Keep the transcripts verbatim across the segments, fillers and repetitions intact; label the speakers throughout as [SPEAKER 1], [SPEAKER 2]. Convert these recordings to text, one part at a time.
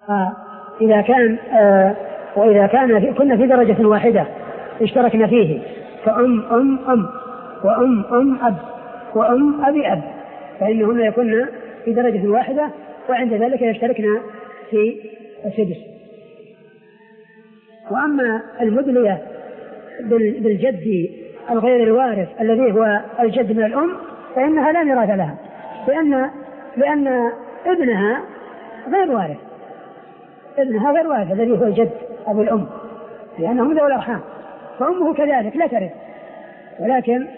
[SPEAKER 1] آه إذا كان آه وإذا كان في كنا في درجة واحدة اشتركنا فيه فأم أم أم وأم أم أب وأم أبي أب فإنهن يكون في درجة واحدة وعند ذلك يشتركنا في السدس. وأما المدلية بالجد الغير الوارث الذي هو الجد من الأم فإنها لا ميراث لها لأن لأن ابنها غير وارث ابنها غير وارث الذي هو الجد أبو الأم لأنهم ذوي الأرحام فأمه كذلك لا ترث ولكن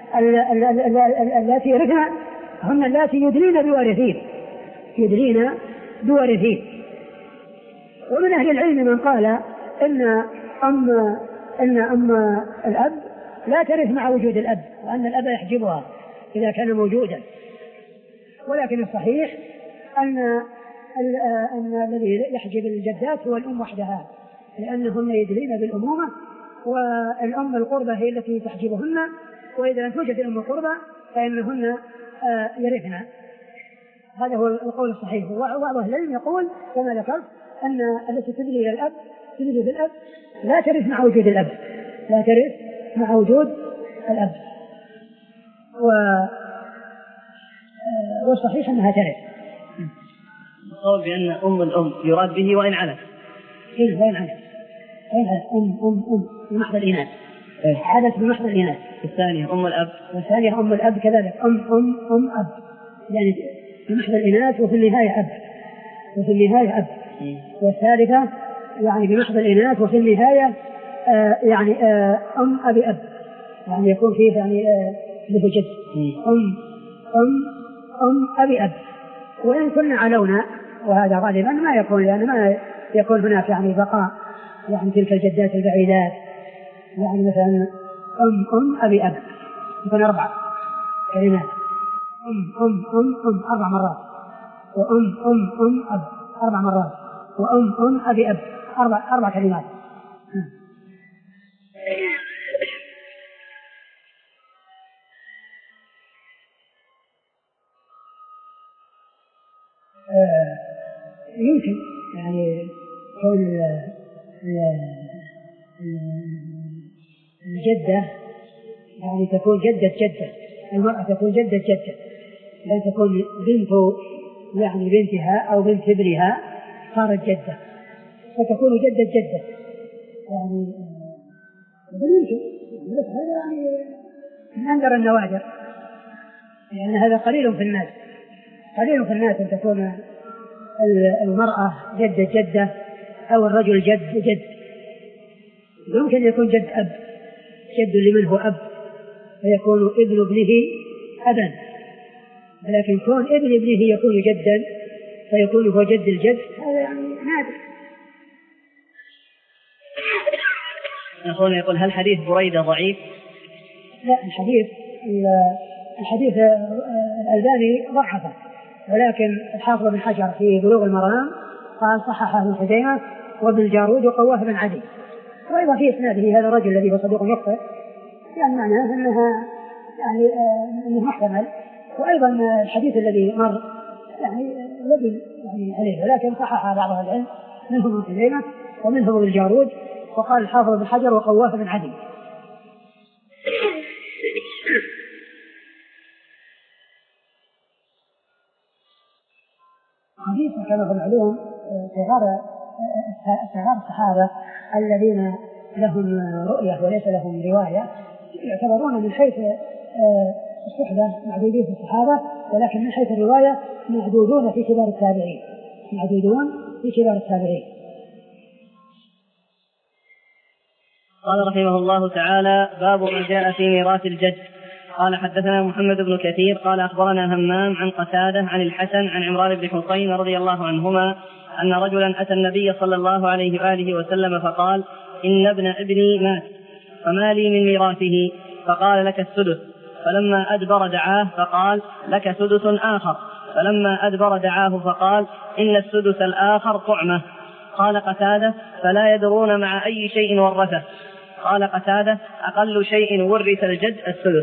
[SPEAKER 1] التي يرثن هن التي يدلين بوارثين يدلين بوارثين. ومن أهل العلم من قال إن أم إن أم الأب لا ترث مع وجود الأب وأن الأب يحجبها إذا كان موجودا ولكن الصحيح أن أن الذي يحجب الجدات هو الأم وحدها لأنهن يدلين بالأمومة والأم القربة هي التي تحجبهن وإذا لم توجد الأم القربة فإنهن يرثن. هذا هو القول الصحيح. وبعض أهل العلم يقول كما ذكرت أن التي تدلي إلى الأب تدلي بالأب لا ترث مع وجود الأب لا ترث مع وجود الأب و والصحيح أنها ترث.
[SPEAKER 2] القول بأن أم الأم يراد به وإن علت
[SPEAKER 1] إيه وإن علت وإن علت أم أم أم بمحض الإناث حدث بمحض الإناث.
[SPEAKER 2] الثانية أم الأب
[SPEAKER 1] والثانية أم الأب كذلك أم أم أم أب يعني بمحض الإناث وفي النهاية أب وفي النهاية أب. والثالثة يعني بمحض الإناث وفي النهاية آه يعني آه أم أبي أب يعني يكون فيه يعني آه له جد أم أم أم أبي أب. وإن كنا علونا وهذا غالبا ما يكون لأن ما يكون هناك يعني بقاء يعني تلك الجدات البعيدات يعني مثلا أم أم أبي أب يكون أربعة كلمات أم أم أم أم أربع مرات وأم أم أم أب أربع مرات وأم أم أبي أب أربع أربع كلمات. آه يمكن يعني كون الجدة يعني تكون جدة جدة المرأة تكون جدة جدة لا تكون بنت يعني بنتها أو بنت ابنها صارت جدة فتكون جدة جدة يعني يمكن هذا يعني من أنذر النوادر يعني هذا قليل في الناس قليل في الناس أن تكون المرأة جدة جدة أو الرجل جد جد. يمكن يكون جد أب جد لمن هو أب فيكون ابن ابنه أبا ولكن كون ابن ابنه يكون جدا فيكون هو جد الجد هذا يعني نادر.
[SPEAKER 2] أخونا يقول هل حديث بريدة ضعيف؟
[SPEAKER 1] لا الحديث الحديث الألباني ضعفه ولكن الحافظ بن حجر في بلوغ المرام قال صححه ابن خزيمة وابن الجارود وقواه بن عدي وأيضا في إسناده هذا الرجل الذي هو صدوق يخطئ يعني معناه أنها يعني آه أنه محتمل وأيضا الحديث الذي مر يعني الذي يعني عليه ولكن صحح بعض أهل العلم منهم ابن خزيمة ومنهم ابن الجارود وقال الحافظ بن حجر وقواه بن عدي. حديث كما في العلوم صغار صغار الصحابة الذين لهم رؤية وليس لهم رواية يعتبرون من حيث الصحبة معدودين في الصحابة ولكن من حيث الرواية معدودون في كبار التابعين معدودون في كبار التابعين.
[SPEAKER 2] قال رحمه الله تعالى باب ما جاء في ميراث الجد. قال حدثنا محمد بن كثير قال أخبرنا همام عن قتادة عن الحسن عن عمران بن حسين رضي الله عنهما أن رجلا أتى النبي صلى الله عليه وآله وسلم فقال إن ابن ابني مات فما لي من ميراثه فقال لك السدس فلما أدبر دعاه فقال لك سدس آخر فلما أدبر دعاه فقال إن السدس الآخر طعمة. قال قتادة فلا يدرون مع أي شيء ورثه. قال قتادة أقل شيء ورث الجد السدس.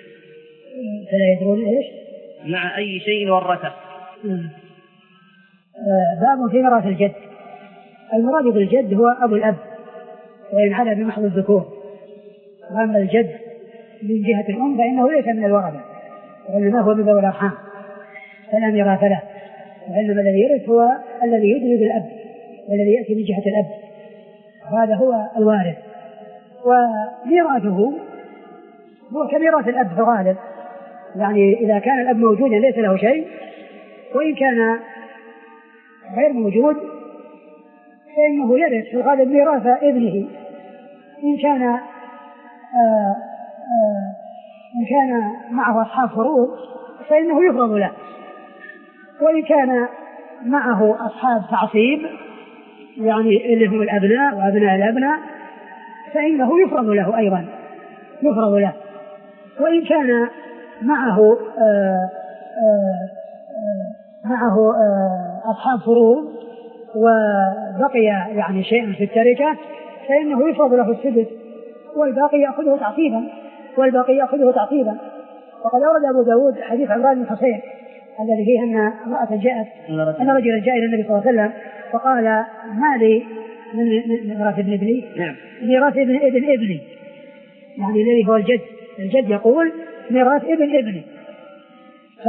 [SPEAKER 1] فلا يدرون إيش؟
[SPEAKER 2] مع أي شيء ورثه.
[SPEAKER 1] باب في ميراث الجد. المراد بالجد هو أبو الأب وإن على بمحض الذكور، وأما الجد من جهة الأم فإنه ليس من الورثة وإنما هو من ذوي الأرحام فلا ميراث له، وإنما الذي يرث هو الذي يدري بالأب والذي يأتي من جهة الأب، هذا هو الوارث. وميراثه هو كميراث الأب في الغالب، يعني إذا كان الأب موجودا ليس له شيء، وإن كان غير موجود فإنه يرث في الغالب ميراث ابنه إن كان آآ آآ إن كان معه أصحاب فروض فإنه يفرض له، وإن كان معه أصحاب تعصيب يعني اللي هم الأبناء وأبناء الأبناء فإنه يفرض له أيضا يفرض له. وإن كان معه آآ آآ معه آآ أصحاب فروض وبقي يعني شيء في التركة فإنه يفرض له السدس والباقي يأخذه تعصيبا والباقي يأخذه تعصيبا. وقد أورد أبو داود حديث عمران بن حصين الذي فيه أن امرأة جاءت أن رجلا جاء إلى النبي صلى الله عليه وسلم فقال ما لي من ميراث ابن ابني ميراث ابن ابن ابني يعني الذي هو الجد الجد يقول ميراث ابن ابني. ف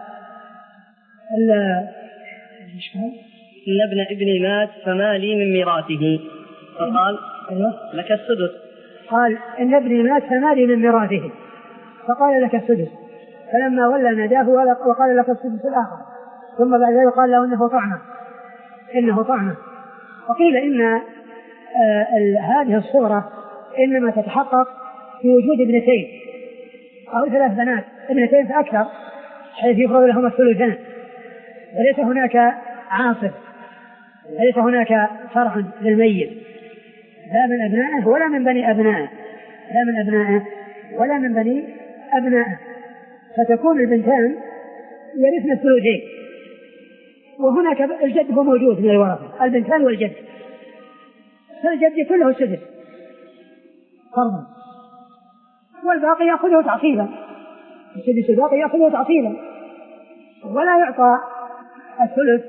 [SPEAKER 2] إن ابن ابني مات فما لي من ميراثه فقال لك السدس.
[SPEAKER 1] قال إن ابني مات فما لي من ميراثه فقال لك السدس. فلما ولى ناداه وقال لك السدس الآخر، ثم بعد ذلك قال له إنه طعنه إنه طعنه. وقيل إن آه هذه الصورة إنما تتحقق في وجود ابنتين أو ثلاث بنات، ابنتين فأكثر حيث يفرض لهما الثلثان، وليس هناك عاصب، ليس هناك فرع للميت لا من أبنائه ولا من بني أبنائه لا من أبنائه ولا من بني أبنائه، فتكون البنتان يرثن الثلثين. وهناك الجد هو موجود من الورثة البنتان والجد، فالجد يكون له السدس فرضا والباقي يأخذه تعصيبا، السدس الباقي يأخذه تعصيبا، ولا يعطى الثلث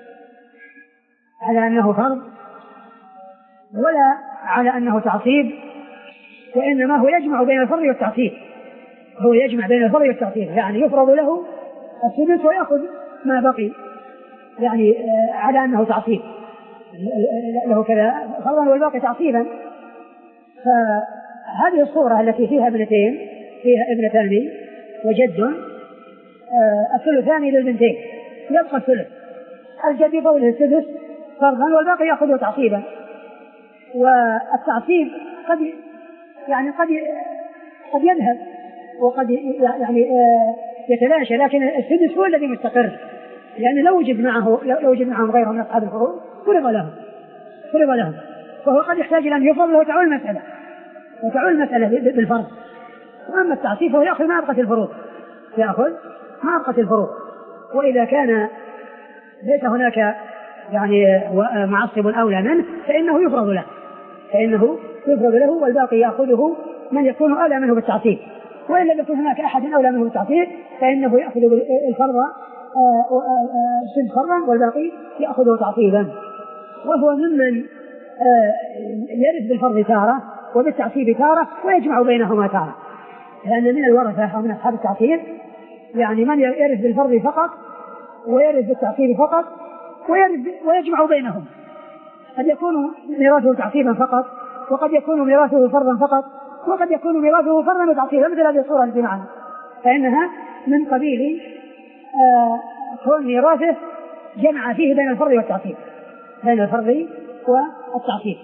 [SPEAKER 1] على أنه فرض ولا على أنه تعصيب، وإنما هو يجمع بين الفرض والتعصيب هو يجمع بين الفرض والتعصيب يعني يفرض له السدس ويأخذ ما بقي يعني على أنه تعصيب له كذا فرضا والباقي تعصيبا. فهذه الصورة التي فيها ابنتين فيها ابنتان وجد الثلثان للبنتين يبقى الثلث، الجد يفرض له السدس فرضا والباقي يأخذه تعصيبا. والتعصيب قد يعني قد قد يذهب وقد يعني يتلاشى، لكن السدس هو الذي مستقر، يعني لو وجد معه لو وجد معهم غيره من أصحاب الفروض فرض لهم فرض لهم وهو قد يحتاج إلى أن يفرض له وتعول المسألة وتعول المسألة بالفرض. وأما التعصيب فهو يأخذ ما أبقت الفروض يأخذ ما أبقت الفروض. وإذا كان ليس هناك يعني معصب أولى منه فإنه يفرض له فإنه يفرض له والباقي يأخذه من يكون أولى منه بالتعصيب. وإن لم يكن هناك أحد أولى منه بالتعصيب فإنه يأخذ الفرض السدس فرضا والباقي يأخذه تعصيبا. وهو ممن يرث بالفرض تارة وبالتعصيب تارة ويجمع بينهما تارة، لأن من الورثة ومن أصحاب التعصيب يعني من يرث بالفرض فقط ويرث بالتعصيب فقط ويرث ويجمع بينهم، قد يكون ميراثه تعصيبا فقط وقد يكون ميراثه فرضا فقط وقد يكون ميراثه فرضا وتعصيبا مثل هذه الصورة التي معنا، فإنها من قبيل آه كون ميراثه جمع فيه بين الفرض والتعصيب بين الفرض والتعصيب.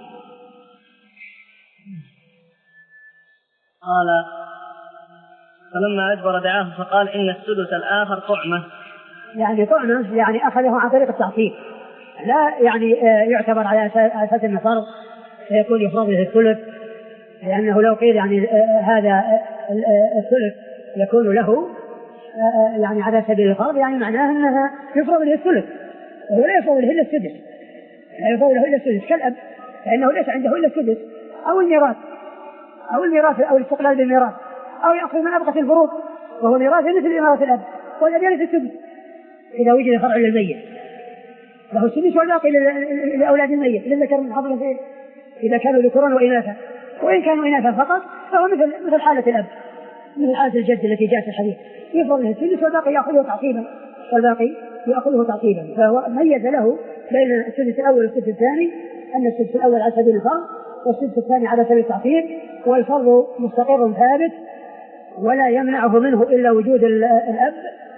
[SPEAKER 2] قال فلما أدبر دعاه فقال إن السدس الآخر طعمة،
[SPEAKER 1] يعني طعمة يعني أخذه عن طريق التعصيب لا يعني آه يعتبر على أساس أنه فرض فيكون يفرض له الثلث، لأنه لو قيل يعني آه هذا آه الثلث يكون له آه يعني على سبيل الفرض يعني معناه أنها يفرض له الثلث وهو لا يفرض له إلا السدس لا يفرض له إلا السدس كالأب فإنه ليس عنده إلا السدس أو الميراث أو الميراث أو الاستقلال بالميراث أو يأخذ من أبقى الفروض وهو ميراث مثل ميراث الأب والذي يرث السدس إذا وجد فرع للميت. له السدس والباقي لأولاد الميت للذكر مثل حظ الأنثيين إذا كانوا ذكورا وإناثا، وإن كانوا إناثا فقط فهو مثل مثل حالة الأب، مثل حالة الجد التي جاءت في الحديث، يفرض له السدس والباقي يأخذه تعصيبا، والباقي يأخذه تعصيبا. فهو ميز له بين السدس الأول والسدس الثاني أن السدس الأول على سبيل الفرض والسدس الثاني على سبيل التعصيب، والفرض مستقر ثابت ولا يمنعه منه إلا وجود الأب،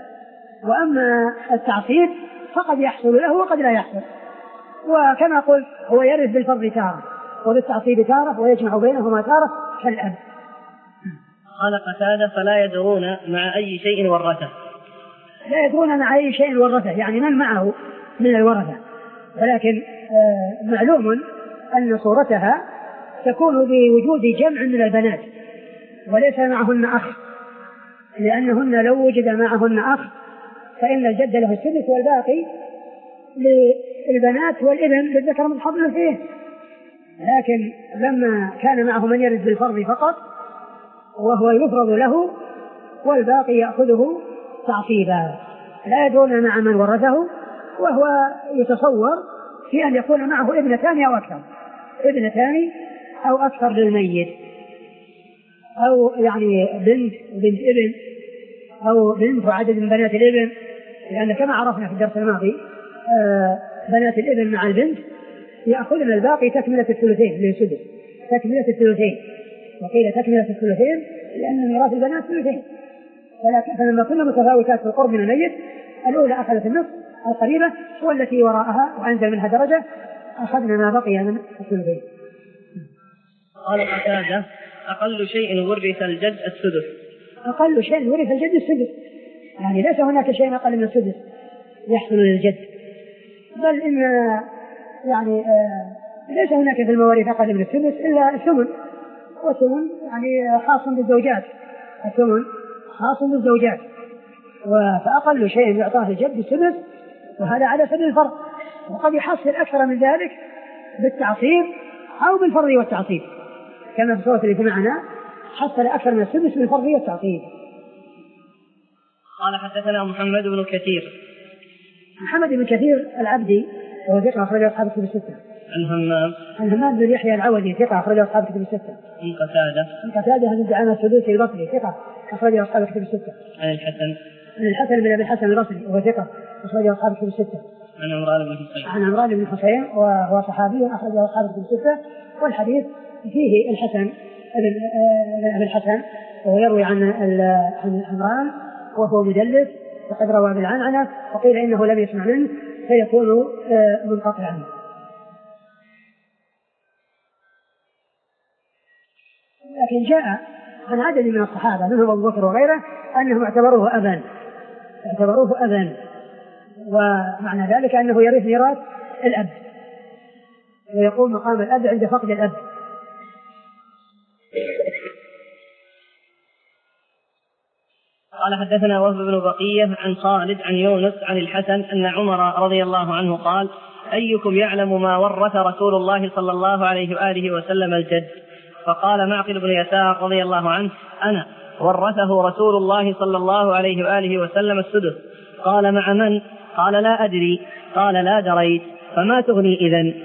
[SPEAKER 1] وأما التعصيب فقد يحصل له وقد لا يحصل. وكما قلت هو يرث بالفرض تارة وبالتعصيب تارة ويجمع بينهما تارة كالأب.
[SPEAKER 2] قال قتادة فلا يدرون مع أي شيء ورثه.
[SPEAKER 1] لا يدرون مع أي شيء ورثه يعني من معه من الورثة، ولكن آه معلوم أن صورتها تكون بوجود جمع من البنات وليس معهن أخ، لأنهن لو وجد معهن أخ فإن الجد له السدس والباقي للبنات والابن للذكر مثل حظ الأنثيين. لكن لما كان معه من يرث بالفرض فقط وهو يفرض له والباقي يأخذه تعصيبا، لا يدرون مع من ورثه، وهو يتصور في أن يكون معه ابنتان أو أكثر، ابنتان أو أكثر للميت، أو يعني بنت وبنت ابن، أو بنت وعدد من بنات الابن، لأن كما عرفنا في الدرس الماضي آه بنات الابن مع البنت يأخذن الباقي تكملة الثلثين للسدس، تكملة الثلثين، وقيل تكملة الثلثين لأن ميراث البنات ثلثين، فلما كنا متفاوتات في القرب من الميت الأولى أخذت النصف القريبة والتي وراءها وأنزل منها درجة أخذنا ما بقي من الثلثين.
[SPEAKER 2] قال قتادة أقل شيء ورث الجد السدس.
[SPEAKER 1] أقل شيء ورث الجد السدس، يعني ليس هناك شيء أقل من السدس يحصل للجد، بل إن يعني آه ليس هناك في المواريث أقل من السدس إلا الثمن، والثمن يعني خاص بالزوجات، الثمن خاص بالزوجات، فأقل شيء يعطاه الجد السدس، وهذا على سبيل الفرض، وقد يحصل أكثر من ذلك بالتعصيب أو بالفرض والتعصيب، كما في الصورة التي معنا حصل أكثر من السدس بالفرض والتعصيب.
[SPEAKER 2] قال حدثنا محمد بن كثير.
[SPEAKER 1] محمد بن كثير العبدي وهو ثقة أخرجه أصحاب الكتب الستة.
[SPEAKER 2] عن همام.
[SPEAKER 1] عن همام بن يحيى العودي ثقة أخرجه أصحاب الكتب الستة.
[SPEAKER 2] عن قتادة.
[SPEAKER 1] عن قتادة بن دعامة السدوسي البصري ثقة أخرجه أصحاب الكتب الستة.
[SPEAKER 2] عن الحسن.
[SPEAKER 1] عن الحسن بن أبي الحسن البصري وهو ثقة أخرجه أصحاب الكتب الستة.
[SPEAKER 2] عن عمران بن حسين.
[SPEAKER 1] عن عمران بن حسين وهو صحابي أخرجه أصحاب الكتب الستة، والحديث فيه الحسن ابن أبي الحسن وهو يروي عن عن عمران وهو مدلس وقد روى بالعنعنة، وقيل إنه لم يسمع منه فيكون منقطعا. لكن جاء عن عدد من الصحابة منهم أبو بكر وغيره أنهم اعتبروه أبا اعتبروه أبا ومعنى ذلك أنه يرث ميراث الأب ويقوم مقام الأب عند فقد الأب.
[SPEAKER 2] قال حدثنا وهب بن بقية عن خالد عن يونس عن الحسن أن عمر رضي الله عنه قال أيكم يعلم ما ورث رسول الله صلى الله عليه وآله وسلم الجد؟ فقال معقل بن يسار رضي الله عنه أنا. ورثه رسول الله صلى الله عليه وآله وسلم السدس. قال مع من؟ قال لا أدري. قال لا دريت. فما تغني إذن؟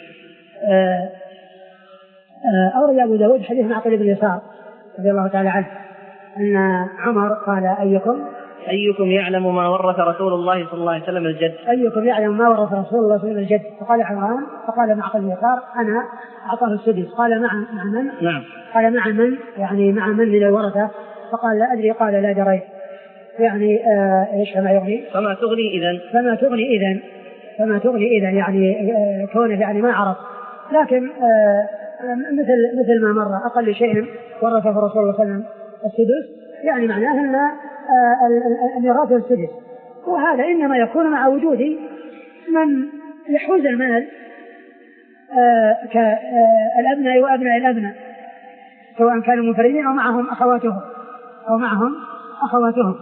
[SPEAKER 1] أورد أبو داود حديث معقل بن يسار رضي الله تعالى عنه أن عمر قال أيكم
[SPEAKER 2] أيكم يعلم ما ورث رسول الله صلى الله عليه وسلم الجد؟
[SPEAKER 1] أيكم يعلم ما ورث رسول الله صلى الله عليه وسلم الجد؟ فقال عمران فقال معقل بن يسار أنا أعطاه السدس. قال مع مع من؟
[SPEAKER 2] نعم.
[SPEAKER 1] قال مع من يعني مع من من الورثة؟ فقال لا أدري. قال لا دريت. يعني آه إيش فما يغني؟
[SPEAKER 2] فما تغني إذن؟
[SPEAKER 1] فما تغني إذن فما تغني إذن يعني آه كونه يعني ما عرف، لكن آه مثل مثل ما مر أقل شيء ورثه رسول الله صلى الله عليه وسلم السدس، يعني معناه أن الميراث السدس، وهذا إنما يكون مع وجود من يحوز المال كالأبناء وأبناء الأبناء سواء كانوا منفردين أو معهم أخواتهم أو معهم أخواتهم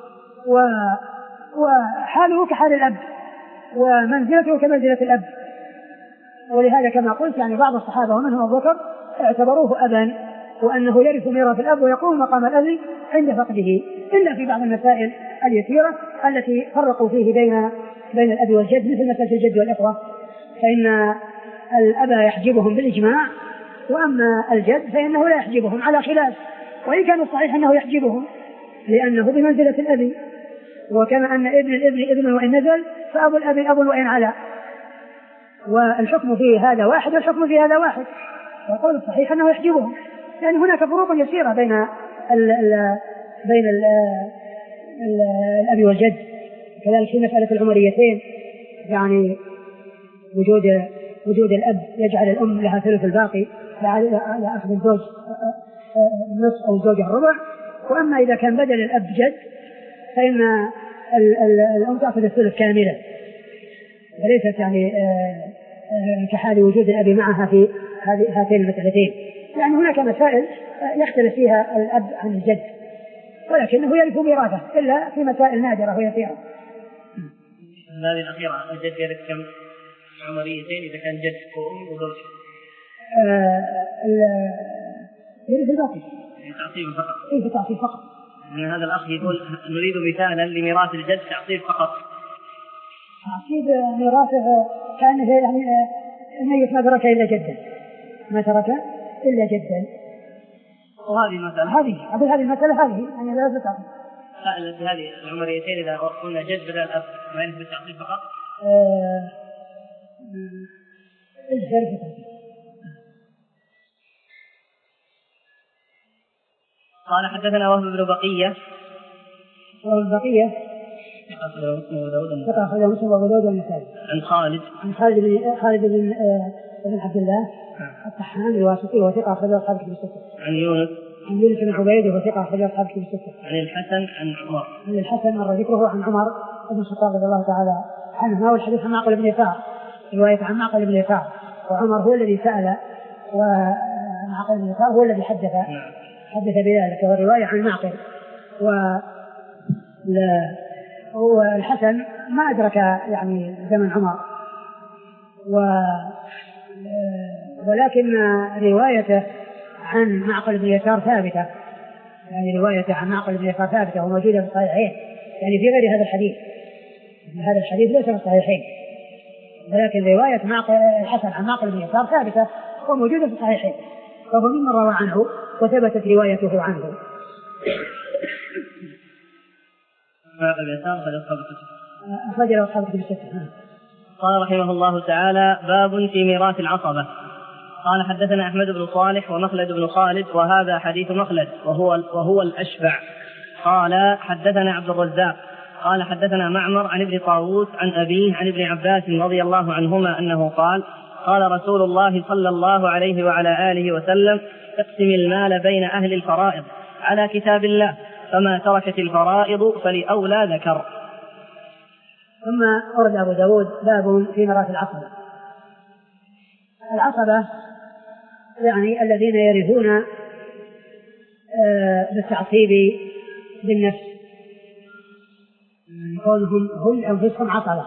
[SPEAKER 1] وحاله كحال الأب ومنزلته كمنزلة الأب. ولهذا كما قلت يعني بعض الصحابة ومنهم أبو بكر اعتبروه أبا وأنه يرث ميراث الأب ويقوم مقام الأب عند فقده، إلا في بعض المسائل اليسيرة التي فرقوا فيه بين بين الأب والجد مثل مسألة الجد والإخوة، فإن الأب يحجبهم بالإجماع، وأما الجد فإنه لا يحجبهم على خلاف، وإن كان الصحيح أنه يحجبهم لأنه بمنزلة الأب، وكما أن ابن الابن ابن وإن نزل فأبو الأب أب وإن علا، والحكم في هذا واحد والحكم في هذا واحد، وقول الصحيح أنه يحجبهم، يعني هناك فروق يسيرة بين ال ال بين ال ال الأب والجد. كذلك في مسألة العمريتين، يعني وجود وجود الأب يجعل الأم لها ثلث الباقي لا أخذ الزوج النصف أو الزوجة الربع، وأما إذا كان بدل الأب جد فإن ال ال الأم تأخذ الثلث كاملا، وليست يعني كحال وجود الأب معها في هذه هاتين المسألتين. يعني هناك مسائل يختلف فيها الأب عن الجد، ولكنه يرث ميراثه إلا في مسائل نادرة ويسيرة.
[SPEAKER 2] هذه الأخيرة الجد يرث كم عمريتين إذا كان جد وأم وزوج؟
[SPEAKER 1] يرث الباقي
[SPEAKER 2] تعصيب فقط.
[SPEAKER 1] إيه تعصيب فقط.
[SPEAKER 2] من هذا الأخ يقول نريد مثالا لميراث الجد تعصيب فقط.
[SPEAKER 1] تعصيب ميراثه كان يعني الميت ما ترك إلا جدا، ما ترك إلا جدا.
[SPEAKER 2] وهذه المسألة
[SPEAKER 1] هذه أقول هذه المسألة هذه يعني لا تعصيب.
[SPEAKER 2] لا هذه العمريتين إذا قلنا جد بدل الأب ما ينفع التعصيب فقط؟
[SPEAKER 1] ااا الجد فقط.
[SPEAKER 2] قال حدثنا وهب بن بقية.
[SPEAKER 1] وهب بن بقية ثقة أخرجه مسلم وأبو داود والنسائي.
[SPEAKER 2] عن خالد
[SPEAKER 1] عن خالد بن خالد بن بن عبد الله الطحان الواسطي وثقة أخرجه أصحاب كتب الستة.
[SPEAKER 2] عن يونس
[SPEAKER 1] عن يونس بن عبيد وثقة أخرجه أصحاب كتب الستة.
[SPEAKER 2] عن الحسن عن عمر.
[SPEAKER 1] عن الحسن مر ذكره عن عمر بن الخطاب رضي الله تعالى عنه، والحديث عن معقل بن يسار، رواية عن معقل بن يسار، وعمر هو الذي سأل ومعقل بن يسار هو الذي حدث حدث بذلك، والرواية عن معقل. والحسن ما أدرك يعني زمن عمر، و ولكن روايته عن معقل بن يسار ثابتة، يعني روايته عن معقل بن يسار ثابتة وموجودة في الصحيحين، يعني في غير هذا الحديث. هذا الحديث ليس في الصحيحين، ولكن رواية معقل الحسن عن معقل بن يسار ثابتة وموجودة في الصحيحين، فهو ممن روى عنه وثبتت روايته عنه. أخرج له أصحاب كتب الستة.
[SPEAKER 2] قال رحمه الله تعالى: باب في ميراث العصبة. قال حدثنا أحمد بن صالح ومخلد بن خالد، وهذا حديث مخلد وهو وهو الأشبع. قال حدثنا عبد الرزاق قال حدثنا معمر عن ابن طاووس عن أبيه عن ابن عباس رضي الله عنهما أنه قال: قال رسول الله صلى الله عليه وعلى آله وسلم: اقسم المال بين أهل الفرائض على كتاب الله، فما تركت الفرائض فلأولى ذكر.
[SPEAKER 1] ثم أورد أبو داود باب في ميراث العصبة. العصبة يعني الذين يرثون بالتعصيب بالنفس، كونهم هم أنفسهم عصبة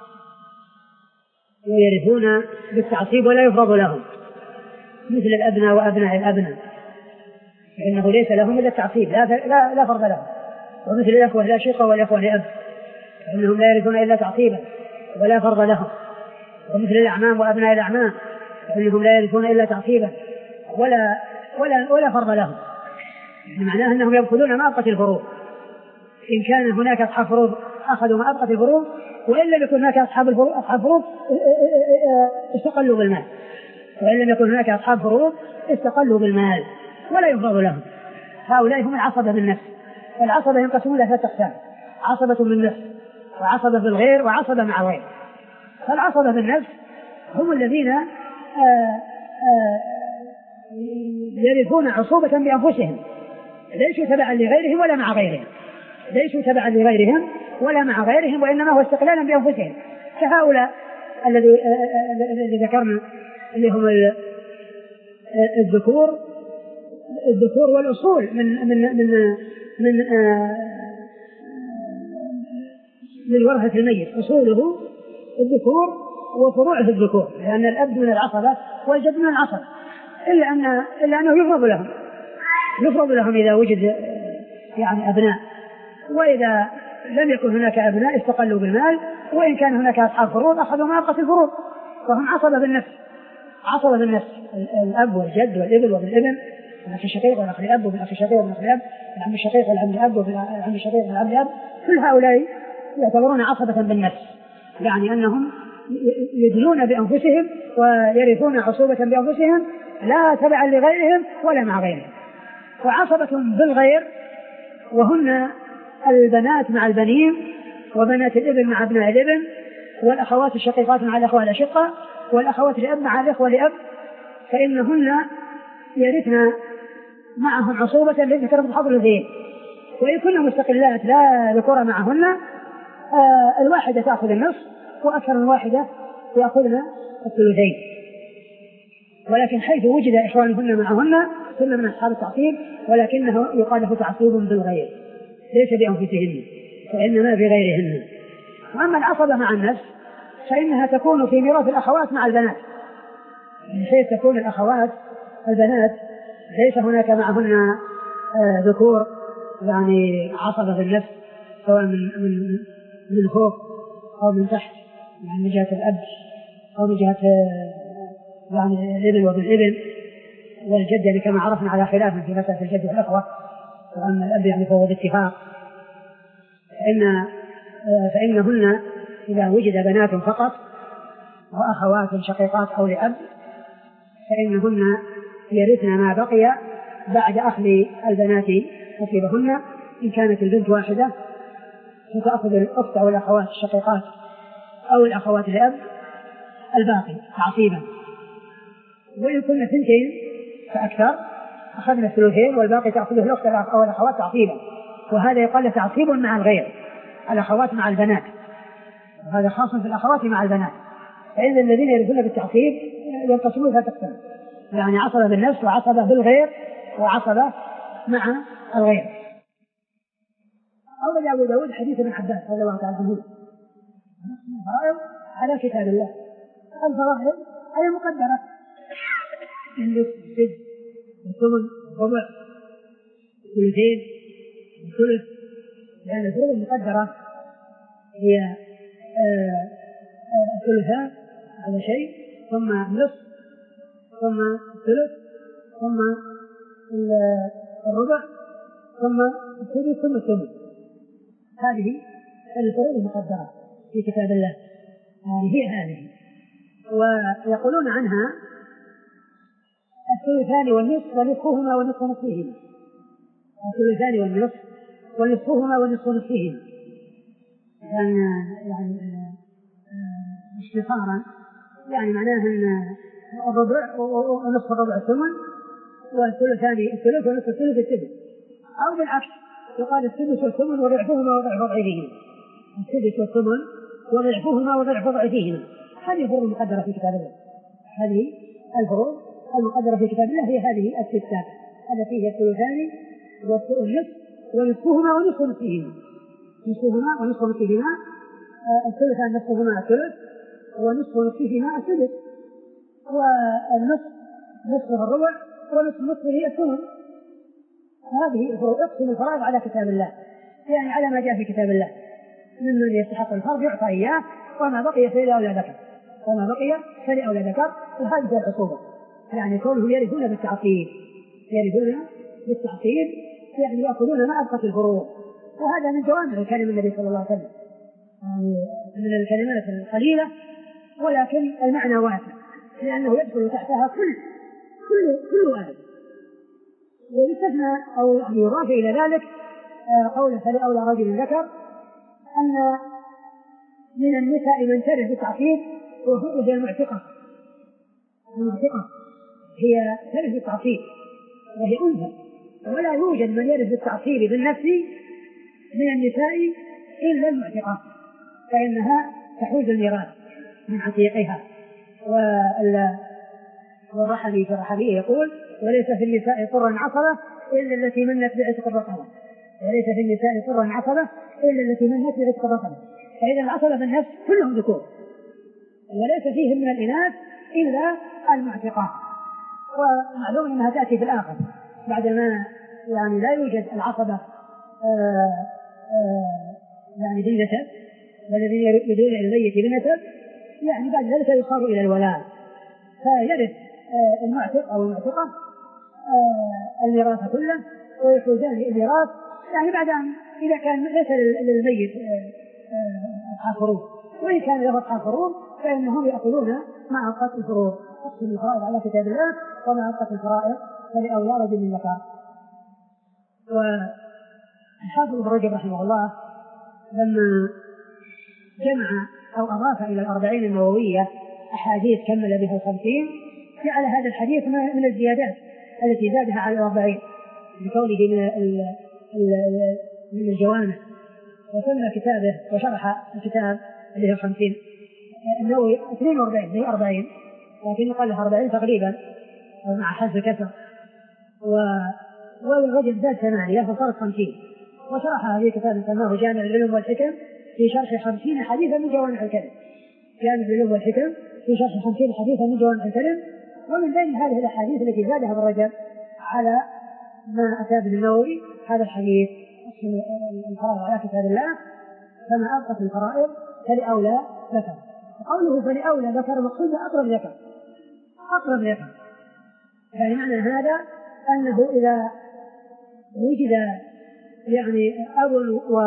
[SPEAKER 1] ويرثون بالتعصيب ولا يفرض لهم، مثل الأبناء وأبناء الأبناء، فإنه ليس لهم إلا التعصيب لا, لا, لا فرض لهم. ومثل الأخوة لا شقة والأخوة لأب، فإنهم لا يرثون إلا تعصيبا ولا فرض لهم. ومثل الأعمام وأبناء الأعمام، فإنهم لا يرثون إلا تعصيبا ولا, ولا, ولا فرض لهم. معناه أنهم يأخذون ما أبقت الفروض، إن كان هناك أصحاب فروض أخذوا ما أبقت الفروض، وإن لم يكن هناك أصحاب الفروض أصحاب فروض استقلوا بالمال، وإن لم يكن هناك أصحاب فروض استقلوا بالمال ولا يفرض لهم. هؤلاء هم العصبة بالنفس. والعصبة ينقسمون إلى ثلاثة أقسام: عصبة بالنفس، وعصبة بالغير، وعصبة مع غير. فالعصبة بالنفس هم الذين آآ آآ يرثون عصوبة بأنفسهم، ليسوا تبعا لغيرهم ولا مع غيرهم، ليسوا تبعا لغيرهم ولا مع غيرهم، وإنما هو استقلالا بأنفسهم. كهؤلاء الذي الذي ذكرنا اللي هم الذكور الذكور والأصول من من من من من ورثة الميت، أصوله الذكور وفروعه الذكور، لأن الأب من العصبة والجد من العصبة، إلا أن إلا أنه يفرض لهم يفرض لهم إذا وجد يعني أبناء، وإذا لم يكن هناك أبناء استقلوا بالمال وإن كان هناك أصحاب فروض أخذوا ما أبقت الفروض، وهم عصبة بالنفس، عصبة بالنفس، الأب والجد والابن وبالابن، الأخ الشقيق والأخ الأب وبالأخ الشقيق والأخ الأب، العم الشقيق والعم الأب وبالعم الشقيق والعم الأب، كل هؤلاء يعتبرون عصبة بالنفس، يعني أنهم يدلون بأنفسهم ويرثون عصوبة بأنفسهم لا تبعا لغيرهم ولا مع غيرهم. وعصبة بالغير وهن البنات مع البنين، وبنات الابن مع ابناء الابن، والأخوات الشقيقات مع الأخوة الأشقة، والأخوات الأب مع الأخوة لأب، فإنهن يرثن معهم عصوبة لذكر بحظ الأنثيين، وإن كن مستقلات لا ذكور معهن آه الواحدة تأخذ النصف وأكثر من واحدة يأخذن الثلثين. ولكن حيث وجد إخوانهن معهن كل من أصحاب التعصيب، ولكنه يقال له تعصيب بالغير ليس بأنفسهن فإنما بغيرهن. وأما العصبة مع النفس فإنها تكون في ميراث الأخوات مع البنات، من حيث تكون الأخوات البنات ليس هناك معهن آه ذكور يعني عصبة بالنفس سواء من من من فوق أو من تحت، يعني من جهة الأب أو من جهة يعني الابن وبالابن والجد، يعني كما عرفنا على خلاف في مسألة الجد والأخوة، وأما الأب يعني فهو باتفاق، فإن فإنهن إذا وجد بنات فقط وأخوات شقيقات أو لأب فإنهن يرثن ما بقي بعد أخذ البنات نصيبهن. إن كانت البنت واحدة فتأخذ الأخت أو الأخوات الشقيقات أو الأخوات لأب الباقي تعصيبا، وإن كنا ثنتين فأكثر أخذنا الثلثين والباقي تأخذه الأخت أو الأخوات تعصيبا. وهذا يقال تعصيب مع الغير، الأخوات مع البنات، وهذا خاص في الأخوات مع البنات. فإن الذين يرثون بالتعصيب ينقسمون ثلاثة أقسام، يعني عصبة بالنفس وعصبة بالغير وعصبة مع الغير. أورد أبو داود حديث ابن عباس رضي الله تعالى عنه الفرائض على كتاب الله، الفرائض هي مقدرة النصف السدس الثمن الربع الثلثين الثلث، لأن الفروض المقدرة هي الثلثان على شيء ثم النصف ثم الثلث ثم الربع ثم الثلث ثم الثمن. هذه الفروض المقدرة في كتاب الله، يعني هي هذه. ويقولون عنها الثلثان والنصف ونصفهما ونصف نصفهما، الثلثان والنصف ونصفهما ونصف نصفهما، يعني يعني اختصارا يعني معناه ان الربع ونصف الربع الثمن، والثلثان الثلث ونصف الثلث الثلث، او بالعكس يقال الثلث والثمن وضعفهما وضعف ضعفهما، الثلث والثمن وضعفهما وضعف ضعفهما. هذه الفروض المقدرة في كتاب الله، هذه الفروض المقدرة في كتاب الله هي هذه الستة التي هي الثلثان والنصف ونصفهما ونصف نصفهما، نصفهما ونصف نصفهما، الثلثان نصفهما الثلث ونصف نصفهما الثلث، والنصف نصفه الربع ونصف نصفه الثمن. هذه اقسم الفرائض على كتاب الله، يعني على ما جاء في كتاب الله، ممن يستحق الفرض يعطى إياه، وما بقي فلأولى ذكر، وما بقي فلأولى ذكر. وهذه العصوبة، يعني كونهم يرثون بالتعصيب، يرثون بالتعصيب يعني يأخذون ما أبقت الفروض. وهذا من جوامع كلام النبي صلى الله عليه وسلم، يعني من الكلمات القليلة ولكن المعنى واسع، لأنه يدخل تحتها كل كل كل آية. ويستثنى أو يضاف إلى ذلك قول فلأولى رجل ذكر أن من النساء من ترث بالتعصيب وهي المعتقة. المعتقة هي ترث بالتعصيب وهي أنثى، ولا يوجد من يرث بالتعصيب بالنفس من النساء إلا المعتقة، فإنها تحوز الميراث من عتيقها. والرحبي في الرحبية يقول وليس في النساء طرا عصبة إلا التي منت بعتق الرقبة، وليس في النساء طرا عصبة إلا التي منت بعتق الرقبة. فإذا العصبة بالنفس كلهم ذكور، وليس فيهم من الإناث إلا المعتقة. ومعلوم أنها تأتي في الآخر بعدما يعني لا يوجد العصبة آآ آآ يعني بالنسب، والذين يدعون إلى الميت بنسب يعني بعد ذلك يصار إلى الولاء، فيرث المعتق أو المعتقة الميراث كله ويحوزان الميراث يعني بعد أن إذا كان ليس للميت أصحاب فروض، وإن كان له أصحاب فروض فإنهم يأخذون مع أوقات الفروض، تقسم الفرائض على كتاب الله ومع أوقات الفرائض فلأولى رجل من ذكر. والحافظ ابن رجب رحمه الله لما جمع أو أضاف إلى الأربعين النووية أحاديث كمل بها الخمسين جعل هذا الحديث من الزيادات التي زادها على الأربعين بكونه من من الجوامع، وسمى كتابه وشرح الكتاب اللي هو خمسين النووي اثنين وأربعين هي أربعين لكن قال لها أربعين تقريبا مع حذف كسر، والرجل زاد ثمانية فصارت خمسين، وشرح هذه كتاب سماه جامع العلوم والحكم في شرح خمسين حديثا من جوامع الكلم، جامع العلوم والحكم في شرح خمسين حديثا من جوامع الكلم. ومن بين هذه الأحاديث التي زادها ابن رجب على ما أتى به النووي هذا الحديث الفرائض على كتاب الله كما أبقت الفرائض فلأولى ذكر. قوله فلأولى ذكر مقصود أقرب ذكر أقرب ذكر، يعني معنى هذا أنه إذا وجد يعني أب و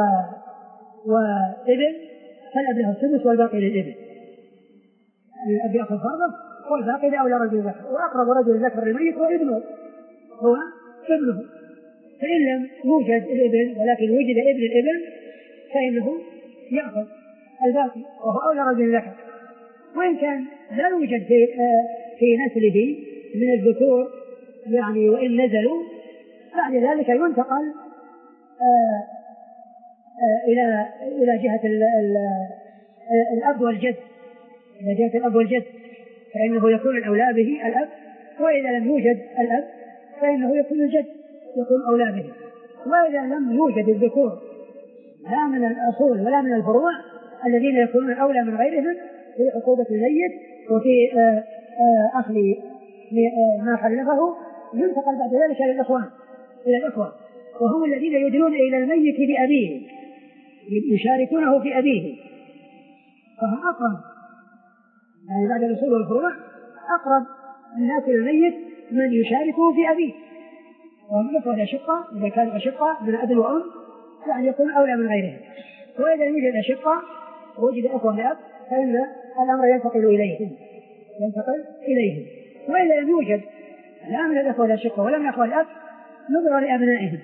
[SPEAKER 1] وابن فالأب له السدس والباقي للابن، يعني الأب يأخذ فرضه والباقي لأولى رجل ذكر، وأقرب رجل ذكر للميت هو ابنه هو ابنه، فإن لم يوجد الابن ولكن وجد ابن الابن فإنه يأخذ الباقي وهو أولى رجل ذكر. وإن كان لا يوجد في, في نسله من الذكور يعني وإن نزلوا بعد ذلك ينتقل آآ آآ إلى إلى جهة ال ال الأب والجد، إلى جهة الأب والجد فإنه يكون الأولى به الأب، وإذا لم يوجد الأب فإنه يكون الجد يكون أولى به. وإذا لم يوجد الذكور لا من الأصول ولا من الفروع الذين يكونون أولى من غيرهم في عقوبة الميت وفي أخذ ما خلفه ينتقل بعد ذلك إلى الإخوان إلى الإخوة، وهم الذين يدلون إلى الميت بأبيه يشاركونه في أبيه، فهم أقرب يعني بعد الأصول والفروع أقرب الناس إلى الميت من يشاركه في أبيه، وهم الإخوة الأشقة إذا كانوا أشقة من أب وأم يعني يكون أولى من غيرهم. وإذا يوجد أشقة ووجد أخوة لأب فإن الأمر ينتقل إليهم ينتقل إليهم وإذا لم يوجد لا من الأخوة الأشقة ولا من الأخوة الأب نظر لأبنائهم،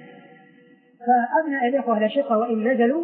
[SPEAKER 1] فأبناء الأخوة الأشقة وإن نزلوا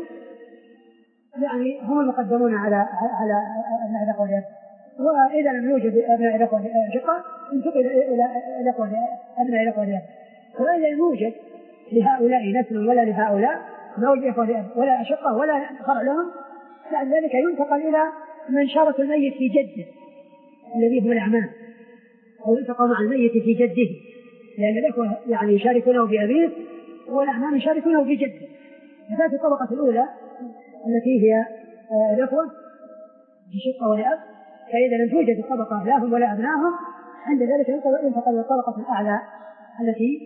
[SPEAKER 1] يعني هم المقدمون على على أبناء الأخوة الأب، وإذا لم يوجد أبناء الأخوة الأشقة انتقل إلى الأخوة أبناء الأخوة الأب. وإذا لم يوجد لهؤلاء نسل ولا لهؤلاء لا وجد أخوة الأب ولا أشقة ولا فرع لهم بعد ذلك ينتقل إلى من شارك الميت في جده الذي هو الأعمام، أو يلتقى مع الميت في جده لأن الأخوة يعني يشاركونه في أبيه والأعمام يشاركونه في جده. هذه الطبقة الأولى التي هي الأخوة الشقة والأب، فإذا لم توجد الطبقة لا هم ولا أبنائهم عند ذلك ينتقل إلى الطبقة الأعلى التي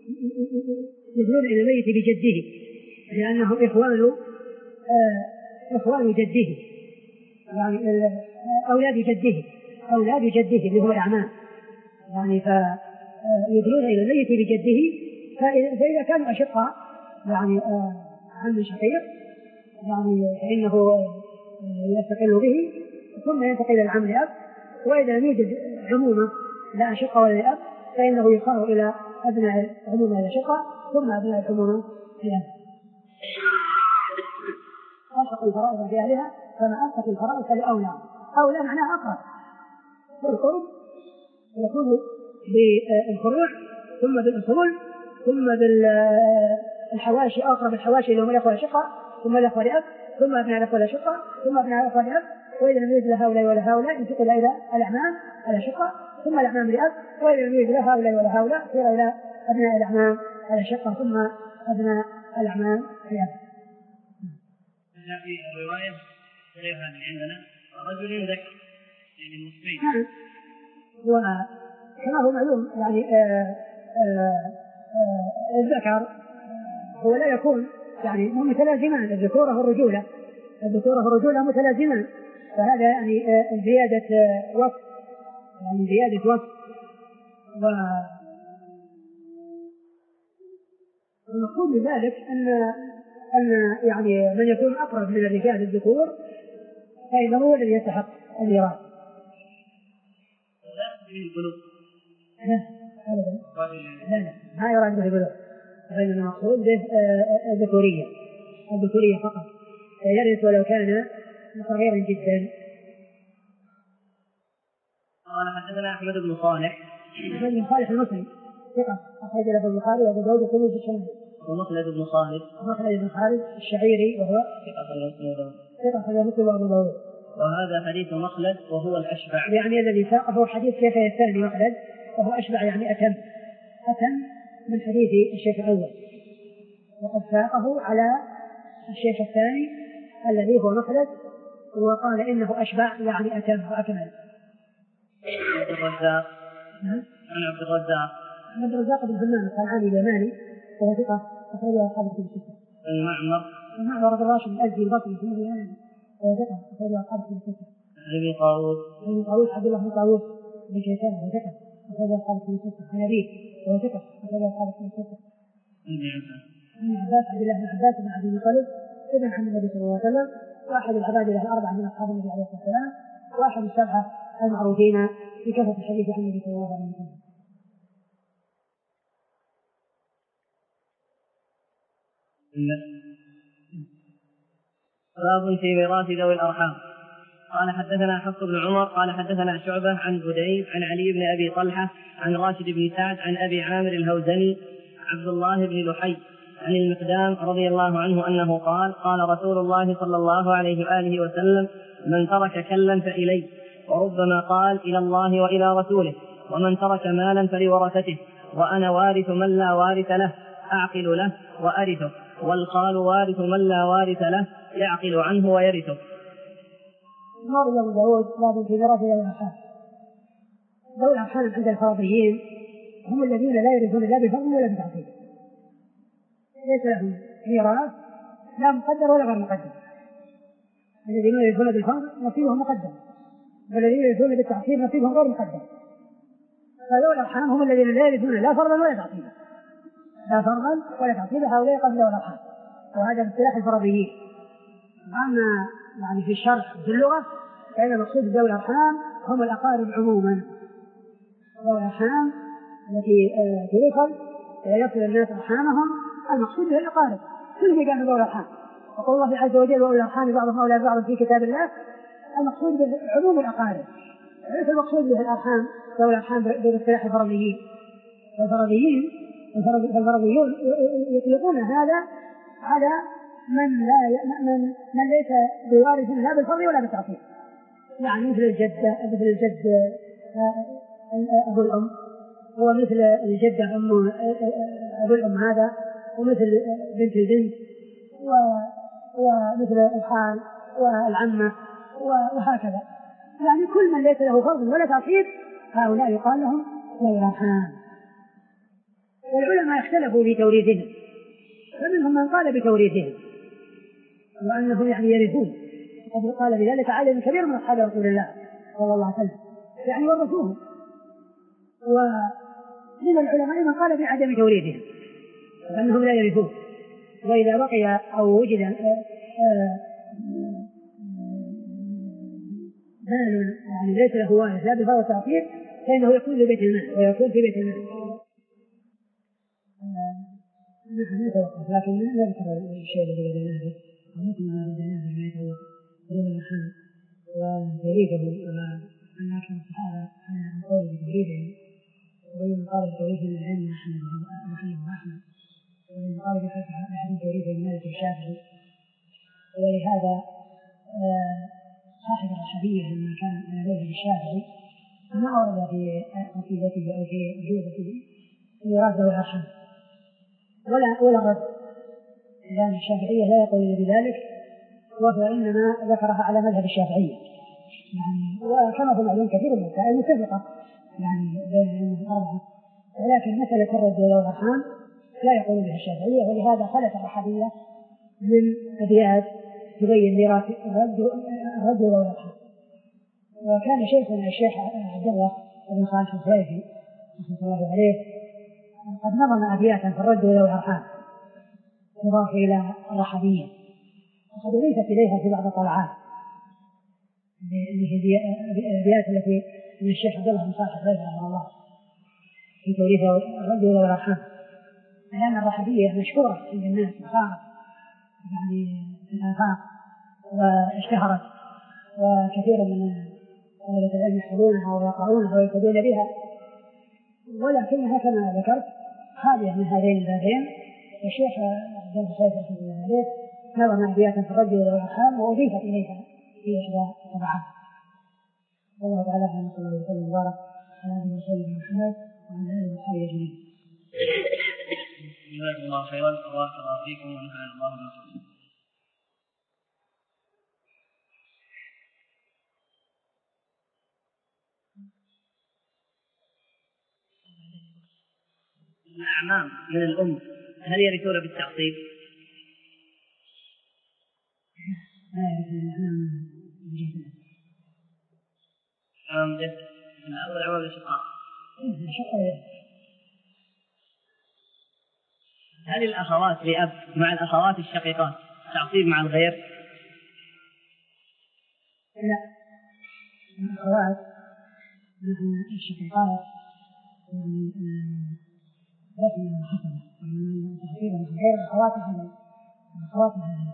[SPEAKER 1] يدلون إلى الميت بجده لأنهم إخوان إخوان جده يعني أولاد جده أولاد جده اللي هو الأعمام يعني فيدلون إلى الميت بجده. فإذا كانوا أشقاء يعني عم شقيق يعني فإنه يستقل به ثم ينتقل إلى العم لأب، وإذا لم يوجد عمومة لا أشقة ولا لأب فإنه يصار إلى أبناء العمومة إلى شقة ثم أبناء العمومة إلى أب. ألحق الفرائض بأهلها كما ألحق الفرائض فلأولى أولى معناها أقرب، والقرب يكون بالفروع ثم بالأصول ثم بالحواشي أقرب الحواشي اللي هم الأخوة الأشقة ثم الأخوة لأب ثم أبناء الأخوة الأشقة ثم أبناء الأخوة لأب، وإذا لم يوجد لهؤلاء ولا هؤلاء ينتقل إلى الأعمام الأشقة ثم الأعمام لأب، وإذا لم يوجد لهؤلاء ولا هؤلاء يصير إلى أبناء الأعمام الأشقة ثم أبناء الأعمام لأب.
[SPEAKER 2] جاء في الرواية غير هذه عندنا رجل ذكر يعني المسلمين
[SPEAKER 1] نعم، وكما هو معلوم يعني آآ آآ الذكر هو لا يكون يعني هم متلازمان الذكورة والرجولة، الذكورة والرجولة متلازمان، فهذا يعني زيادة وصف، يعني زيادة وصف. والمقصود من ذلك أن أن يعني من يكون أقرب من الرجال الذكور فإنه هو الذي يستحق الميراث. لا أبدا، لا ما يراد به البلوغ، بل المقصود به الذكورية، الذكورية فقط، يرث ولو كان صغيرا جدا.
[SPEAKER 2] قال حدثنا أحمد بن صالح.
[SPEAKER 1] أحمد بن صالح المصري ثقة أخرج له البخاري وأبو داود والترمذي في السنن.
[SPEAKER 2] ومخلد بن خالد.
[SPEAKER 1] مخلد بن خالد الشعيري وهو ثقة أخرج مسلم وأبو داود.
[SPEAKER 2] وهذا حديث مخلد وهو الأشبع،
[SPEAKER 1] يعني الذي ساقه حديث كيف يستهدي مخلد وهو أشبع، يعني أتم أتم من حديث الشيخ الأول، وقد ساقه على الشيخ الثاني الذي هو مخلد وقال إنه أشبع يعني أتم وأكمل.
[SPEAKER 2] عبد الرزاق. عن عبد الرزاق.
[SPEAKER 1] عبد الرزاق بن همام الصنعاني اليماني وهو ثقة أخرجه أصحاب الكتب الستة.
[SPEAKER 2] المعمر.
[SPEAKER 1] المعمر بن راشد الأزدي البصري في اليمن وهو ثقة أخرجه أصحاب الكتب الستة.
[SPEAKER 2] أبي طاووس.
[SPEAKER 1] أبي طاووس عبد الله بن طاووس بن كيسان وهو ثقة أخرجه أصحاب الكتب الستة. عن أبيه وهو ثقة أخرجه أصحاب الكتب الستة. عن عباس عبد الله بن عباس بن عبد المطلب ابن عم النبي صلى الله عليه وسلم، واحد العباد له الأربعة من أصحاب النبي عليه الصلاة والسلام، واحد السبعة المعروفين بكثرة الحديث عن النبي صلى الله عليه وسلم.
[SPEAKER 2] باب في ميراث ذوي الأرحام. قال حدثنا حفص بن عمر قال حدثنا شعبة عن بديل عن علي بن أبي طلحة عن راشد بن سعد عن أبي عامر الهوزني عبد الله بن لحي عن المقدام رضي الله عنه أنه قال قال رسول الله صلى الله عليه وآله وسلم من ترك كلا فإلي، وربما قال إلى الله وإلى رسوله، ومن ترك مالا فلورثته، وأنا وارث من لا وارث له أعقل له وأرثه، والخال وارث من لا وارث له يعقل عنه ويرثه.
[SPEAKER 1] مر أبو داود باب في ميراث ذوي الأرحام. ذوي الأرحام عند الفرضيين هم الذين لا يرثون لا بفضل ولا بتعصيب، ليس لهم ميراث لا مقدر ولا غير مقدر. الذين يرثون بالفرض نصيبهم مقدر، والذين يرثون بالتعصيب نصيبهم غير مقدر. فذوي الأرحام هم الذين لا يرثون لا فرضا ولا تعصيبا، لا فرضا ولا تعصيبا، هؤلاء قبل ذوي الأرحام، وهذا باصطلاح الفرضيين. أما يعني في الشرع في اللغة فإن المقصود ذوي الأرحام هم الأقارب عموما. ذوي الأرحام التي تدخل يصل الناس أرحامهم المقصود به الأقارب، كل ما كان ذوي الأرحام. وقال الله عز وجل وأولي الأرحام بعضهم أولى بعض في كتاب الله، المقصود به عموم الأقارب، ليس المقصود به الأرحام ذوي الأرحام باصطلاح الفرضيين. الفرضيين الفرضيون يطلقون هذا على من لا من من ليس بوارث لا بالفرض ولا بالتعصيب، يعني مثل الجدة مثل الجد أبو الأم، ومثل الجدة أم أبو الأم هذا، ومثل بنت البنت، ومثل الخال والعمة وهكذا، يعني كل من ليس له فرض ولا تعصيب هؤلاء يقال لهم ذوي الأرحام. والعلماء اختلفوا في توريثهم، فمنهم من قال بتوريثهم وأنهم يعني يرثون، وقد قال بذلك عدد كبير من أصحاب رسول الله صلى الله عليه وسلم يعني ورثوهم. ومن العلماء من قال بعدم توريثهم وأنهم لا يرثون، وإذا بقي أو وجد مال يعني ليس له وارث لا بفضل التعصيب فإنه يكون في بيت المال ويكون في بيت المال. نحن نتوقف لكن نذكر الشيء الذي بدأناه ونكمل ما بدأناه بما يتعلق بذوي الأرحام وتوريثهم، وأن أكثر الصحابة عن قول بتوريثهم، ومن قال بتوريثهم العلم أحمد ومحمد وأحمد، ومن قال بحديث توريثهم مالك الشافعي. ولهذا صاحب الرحبية لما كان على مذهب الشافعي ما ورد في قصيدته أو في جوزته ميراث ذوي الأرحام ولا ولا رد، لأن الشافعية لا يقولون بذلك، وهو إنما ذكرها على مذهب الشافعية يعني. وكما في المعلوم كثير من المسائل متفقة يعني بين الأربعة، ولكن مسألة الرد ذوي الأرحام لا يقولون بها الشافعية، ولهذا خلت الرحبية من أبيات تبين ميراث الرد والإرحام. وكان شيخنا الشيخ عبد الله بن صالح الزايدي رحمة الله عليه قد نظم أبياتا في الرد والإرحام تضاف إلى الرحبية، وقد أضيفت إليها في بعض الطبعات اللي هي الأبيات التي من الشيخ عبد الله بن صالح الزايدي رحمه الله في توريث الرد والإرحام، لأن الرحبية مشهورة عند الناس وصارت يعني في الآفاق واشتهرت، وكثير من طلبة العلم يحفظونها ويقرؤونها ويهتدون بها، ولكنها كما ذكرت خالية من هذين البابين. الشيخ عبد الله الصيف رحمه الله عليه نظم أبياتا في الرد والإرحام وأضيفت إليها في إحدى الطبعات. والله تعالى أعلم، صلى الله عليه وبارك على نبينا محمد وعلى آله وصحبه أجمعين.
[SPEAKER 2] جزاكم الله خيرا وبارك الله فيكم ونفعنا الله بكم. الأعمام من الأم هل يرثون بالتعصيب؟ أعمام جد أول أعمام الشقاء. هل الأخوات لأب مع الأخوات الشقيقات تعصيب مع الغير؟
[SPEAKER 1] لا، الأخوات مع الشقيقات يعني لكن حسنة وإنما تعصيبا مع غير الأخوات هذا الأخوات هذا.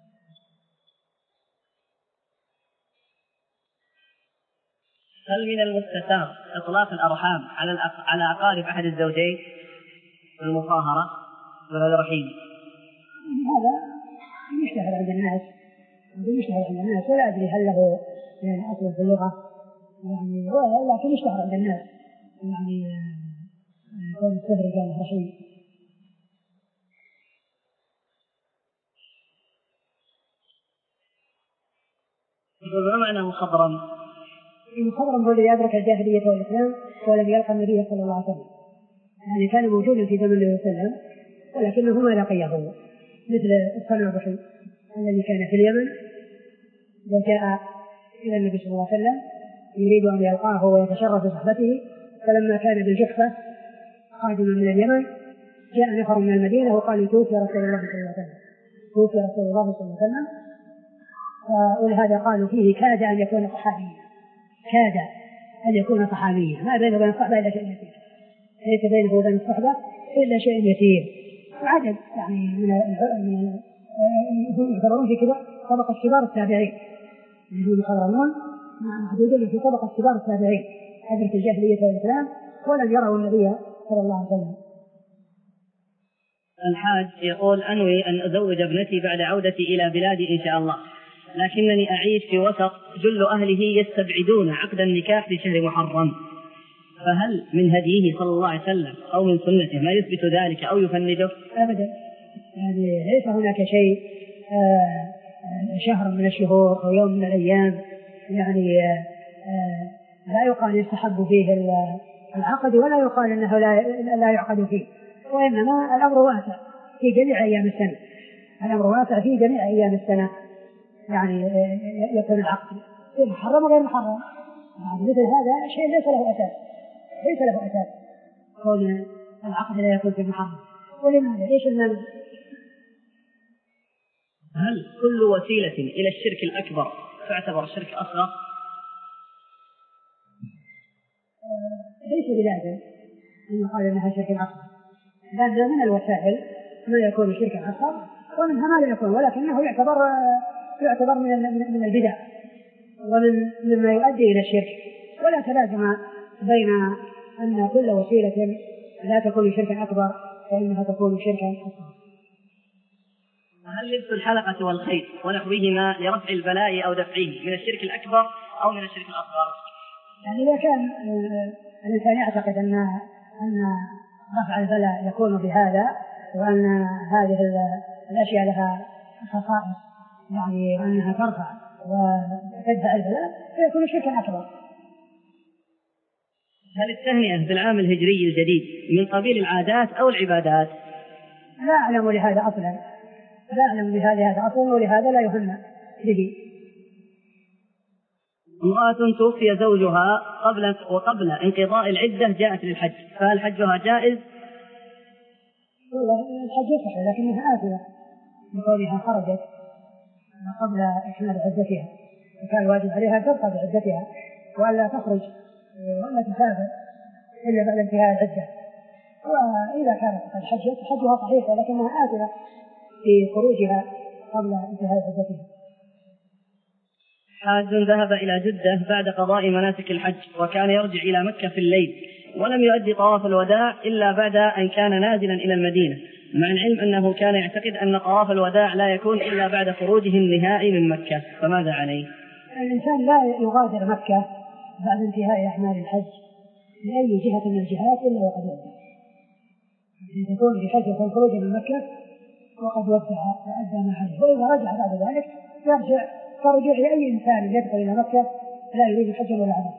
[SPEAKER 2] هل من المستثار إطلاق الأرحام على على أقارب أحد الزوجين المصاهرة وهذا رحيم؟
[SPEAKER 1] هذا يشتهر عند الناس يشتهر عند الناس ولا أدري هل له يعني أصل في اللغة يعني، لكن يشتهر عند الناس يعني كون السهر كان رحيم.
[SPEAKER 2] ما معنى مخضرم؟
[SPEAKER 1] المخضرم هو الذي أدرك الجاهلية والإسلام ولم يلقى النبي صلى الله عليه وسلم، يعني كان موجودا في زمن النبي صلى الله عليه وسلم ولكنه ما لقيه، مثل الصنابحي الذي كان في اليمن وجاء إلى النبي صلى الله عليه وسلم يريد أن يلقاه ويتشرف بصحبته، فلما كان بالجحفة قادما من اليمن جاء نفر من المدينة وقال توفي رسول الله صلى الله عليه وسلم توفي رسول الله صلى الله عليه وسلم ولهذا قالوا فيه كاد أن يكون صحابيا، كاد أن يكون صحابيا، ما بينه وبين الصحبة إلا شيء يسير، ليس بينه وبين الصحبة إلا شيء يسير. وعدد يعني من هم يعتبرون في طبقة كبار التابعين، يقولون يخضرمون محدودين في طبقة كبار التابعين أدرك الجاهلية والإسلام ولم يروا النبي صلى الله عليه وسلم.
[SPEAKER 2] الحاج يقول أنوي أن أزوج ابنتي بعد عودتي إلى بلادي إن شاء الله، لكنني أعيش في وسط جل أهله يستبعدون عقد النكاح في شهر محرم، فهل من هديه صلى الله عليه وسلم أو من سنته ما يثبت ذلك أو يفنده؟
[SPEAKER 1] أبدا، يعني ليس هناك شيء آه شهر من الشهور أو يوم من الأيام يعني آه آه لا يقال يستحب فيه العقد ولا يقال أنه لا, لا يعقد فيه، وإنما الأمر واسع في جميع أيام السنة، الأمر واسع في جميع أيام السنة، يعني يكون العقد محرم وغير محرم، يعني مثل هذا شيء ليس له أساس، ليس له أساس كون العقد لا يكون في المحرم. ولماذا؟ ليش المانع؟
[SPEAKER 2] هل كل وسيلة إلى الشرك الأكبر تعتبر شرك أصغر؟
[SPEAKER 1] ليس بلازم أن يقال أنها شرك أصغر، لأن من الوسائل ما يكون شركا أصغر ومنها ما لا يكون، ولكنه يعتبر يعتبر من من البدع ومن مما يؤدي إلى الشرك، ولا تلازم بين أن كل وسيلة لا تكون شركا أكبر فإنها تكون شركا أصغر.
[SPEAKER 2] هل لبس الحلقة والخيط ونحوهما لرفع البلاء أو دفعه من الشرك الأكبر أو من الشرك الأصغر؟
[SPEAKER 1] يعني إذا كان الإنسان يعتقد أن أن رفع البلاء يكون بهذا وأن هذه الأشياء لها خصائص يعني أنها ترفع وتدفع البلاء فيكون شركا أكبر.
[SPEAKER 2] هل التهنئة بالعام الهجري الجديد من قبيل العادات أو العبادات؟
[SPEAKER 1] لا أعلم لهذا أصلا، لا أعلم لهذا هذا أصلا ولهذا لا يهنى. به.
[SPEAKER 2] امرأة توفي زوجها قبل وقبل انقضاء العدة جاءت للحج، فهل حجها جائز؟
[SPEAKER 1] والله الحج يصح لكنها آثمة بقولها خرجت قبل إكمال عدتها، وكان واجب عليها أن تبقى بعدتها وألا تخرج ولا تسافر إلا بعد انتهاء العدة. وإذا كانت قد حجت حجها صحيح لكنها آثمة في خروجها قبل انتهاء عدتها.
[SPEAKER 2] حاج ذهب إلى جدة بعد قضاء مناسك الحج وكان يرجع إلى مكة في الليل ولم يؤدي طواف الوداع إلا بعد أن كان نازلا إلى المدينة، مع العلم أنه كان يعتقد أن طواف الوداع لا يكون إلا بعد خروجه النهائي من مكة، فماذا عليه؟
[SPEAKER 1] الإنسان لا يغادر مكة بعد انتهاء أعمال الحج لأي جهة من الجهات إلا وقد ودع، تكون بحجة الخروج من مكة وقد ودع وأدى ما عليه، وإذا رجع بعد ذلك يرجع فرجع لأي إنسان يدخل إلى مكة لا يريد الحج ولا عمره.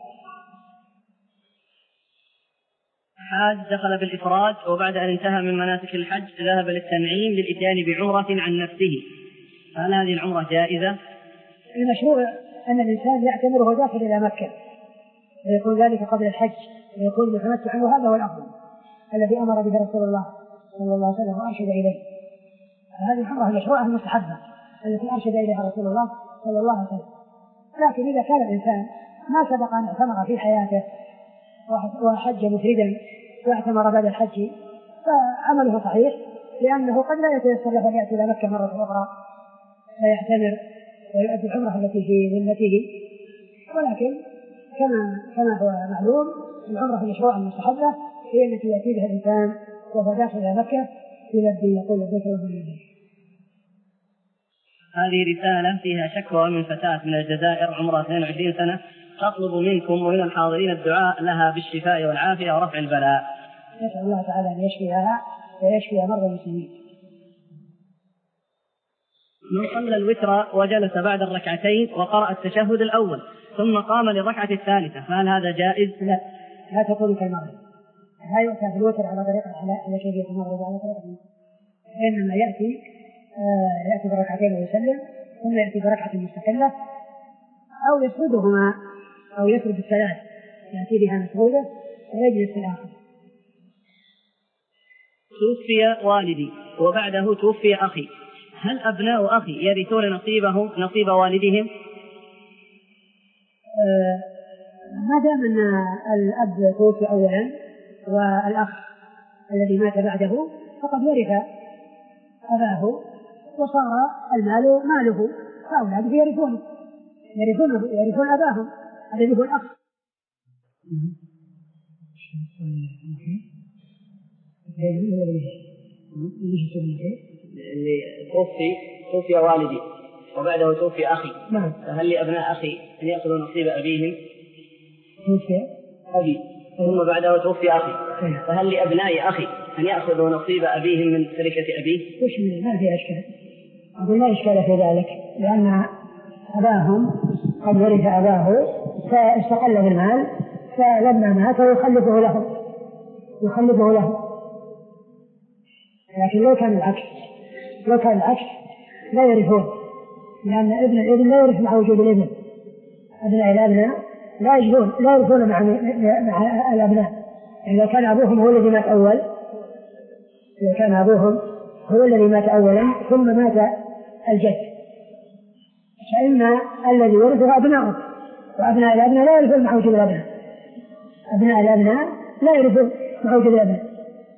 [SPEAKER 2] حاج دخل بالإفراد وبعد أن انتهى من مناسك الحج ذهب للتنعيم للإتيان بعمرة عن نفسه، هل هذه العمرة جائزة؟
[SPEAKER 1] المشروع أن الإنسان يعتمر وهو داخل إلى مكة ويكون ذلك قبل الحج ويكون متمتعا، وهذا هو الأفضل الذي أمر به رسول الله صلى الله عليه وسلم وأرشد إليه. هذه العمرة المشروعة المستحبة التي أرشد إليها رسول الله صلى الله عليه وسلم. لكن إذا كان الإنسان ما سبق أن اعتمر في حياته وحج مفردا واعتمر بعد الحج فعمله صحيح، لأنه قد لا يتيسر له أن يأتي إلى مكة مرة أخرى فيعتمر ويؤدي العمرة التي في ذمته. ولكن كما كما هو معلوم العمرة المشروعة المستحبة هي التي يأتي بها الإنسان وهو داخل إلى مكة يلبي يقول لبيك اللهم لبيك.
[SPEAKER 2] هذه رسالة فيها شكوى من فتاة من الجزائر عمرها اثنين وعشرين سنة تطلب منكم ومن الحاضرين الدعاء لها بالشفاء والعافية ورفع البلاء.
[SPEAKER 1] نسأل الله تعالى أن يشفيها ويشفي مرضى المسلمين.
[SPEAKER 2] من صلى الوتر وجلس بعد الركعتين وقرأ التشهد الأول ثم قام للركعة الثالثة، فهل هذا جائز؟
[SPEAKER 1] لا، لا تقول كالمغرب، لا يؤتى في الوتر على طريقة على كيفية المغرب على طريقة، إنما يأتي آه يأتي بركعتين ويسلم ثم يأتي بركعة مستقلة أو يسردهما أو يسرد الثلاث يأتي بها مسرودة ويجلس في الآخر.
[SPEAKER 2] توفي والدي وبعده توفي أخي، هل أبناء أخي يرثون نصيبهم نصيب والدهم؟
[SPEAKER 1] آه ما دام أن الأب توفي أولا والأخ الذي مات بعده فقد ورث أباه وصار المال ماله فأولاده يرثونه يرثونه يرثون أباهم الذي هو الأخ.
[SPEAKER 2] اللي توفي توفي والدي وبعده توفي أخي،
[SPEAKER 1] نعم،
[SPEAKER 2] فهل لأبناء أخي أن يأخذوا نصيب أبيهم؟
[SPEAKER 1] توفي
[SPEAKER 2] أبي ثم بعده توفي أخي، فهل لأبناء أخي أن يأخذوا نصيب أبيهم من تركة أبيه؟
[SPEAKER 1] وش ما في أشكال، أقول لا إشكال في ذلك، لأن أباهم قد ورث أباه فاستقل بالمال فلما مات يخلفه له يخلفه له لكن لو كان العكس لو كان العكس لا يرثون، لأن ابن الابن لا يرث مع وجود الابن، أبناء الأبناء لا يجدون لا يرثون مع مع الأبناء. يعني لو كان أبوهم هو الذي مات أول لو كان أبوهم هو الذي مات أولا ثم مات الجد فإن الذي ورثه أبناؤه، وأبناء الأبناء لا يرثون مع وجود الأبناء أبناء الأبناء لا يرثون مع وجود الأبناء.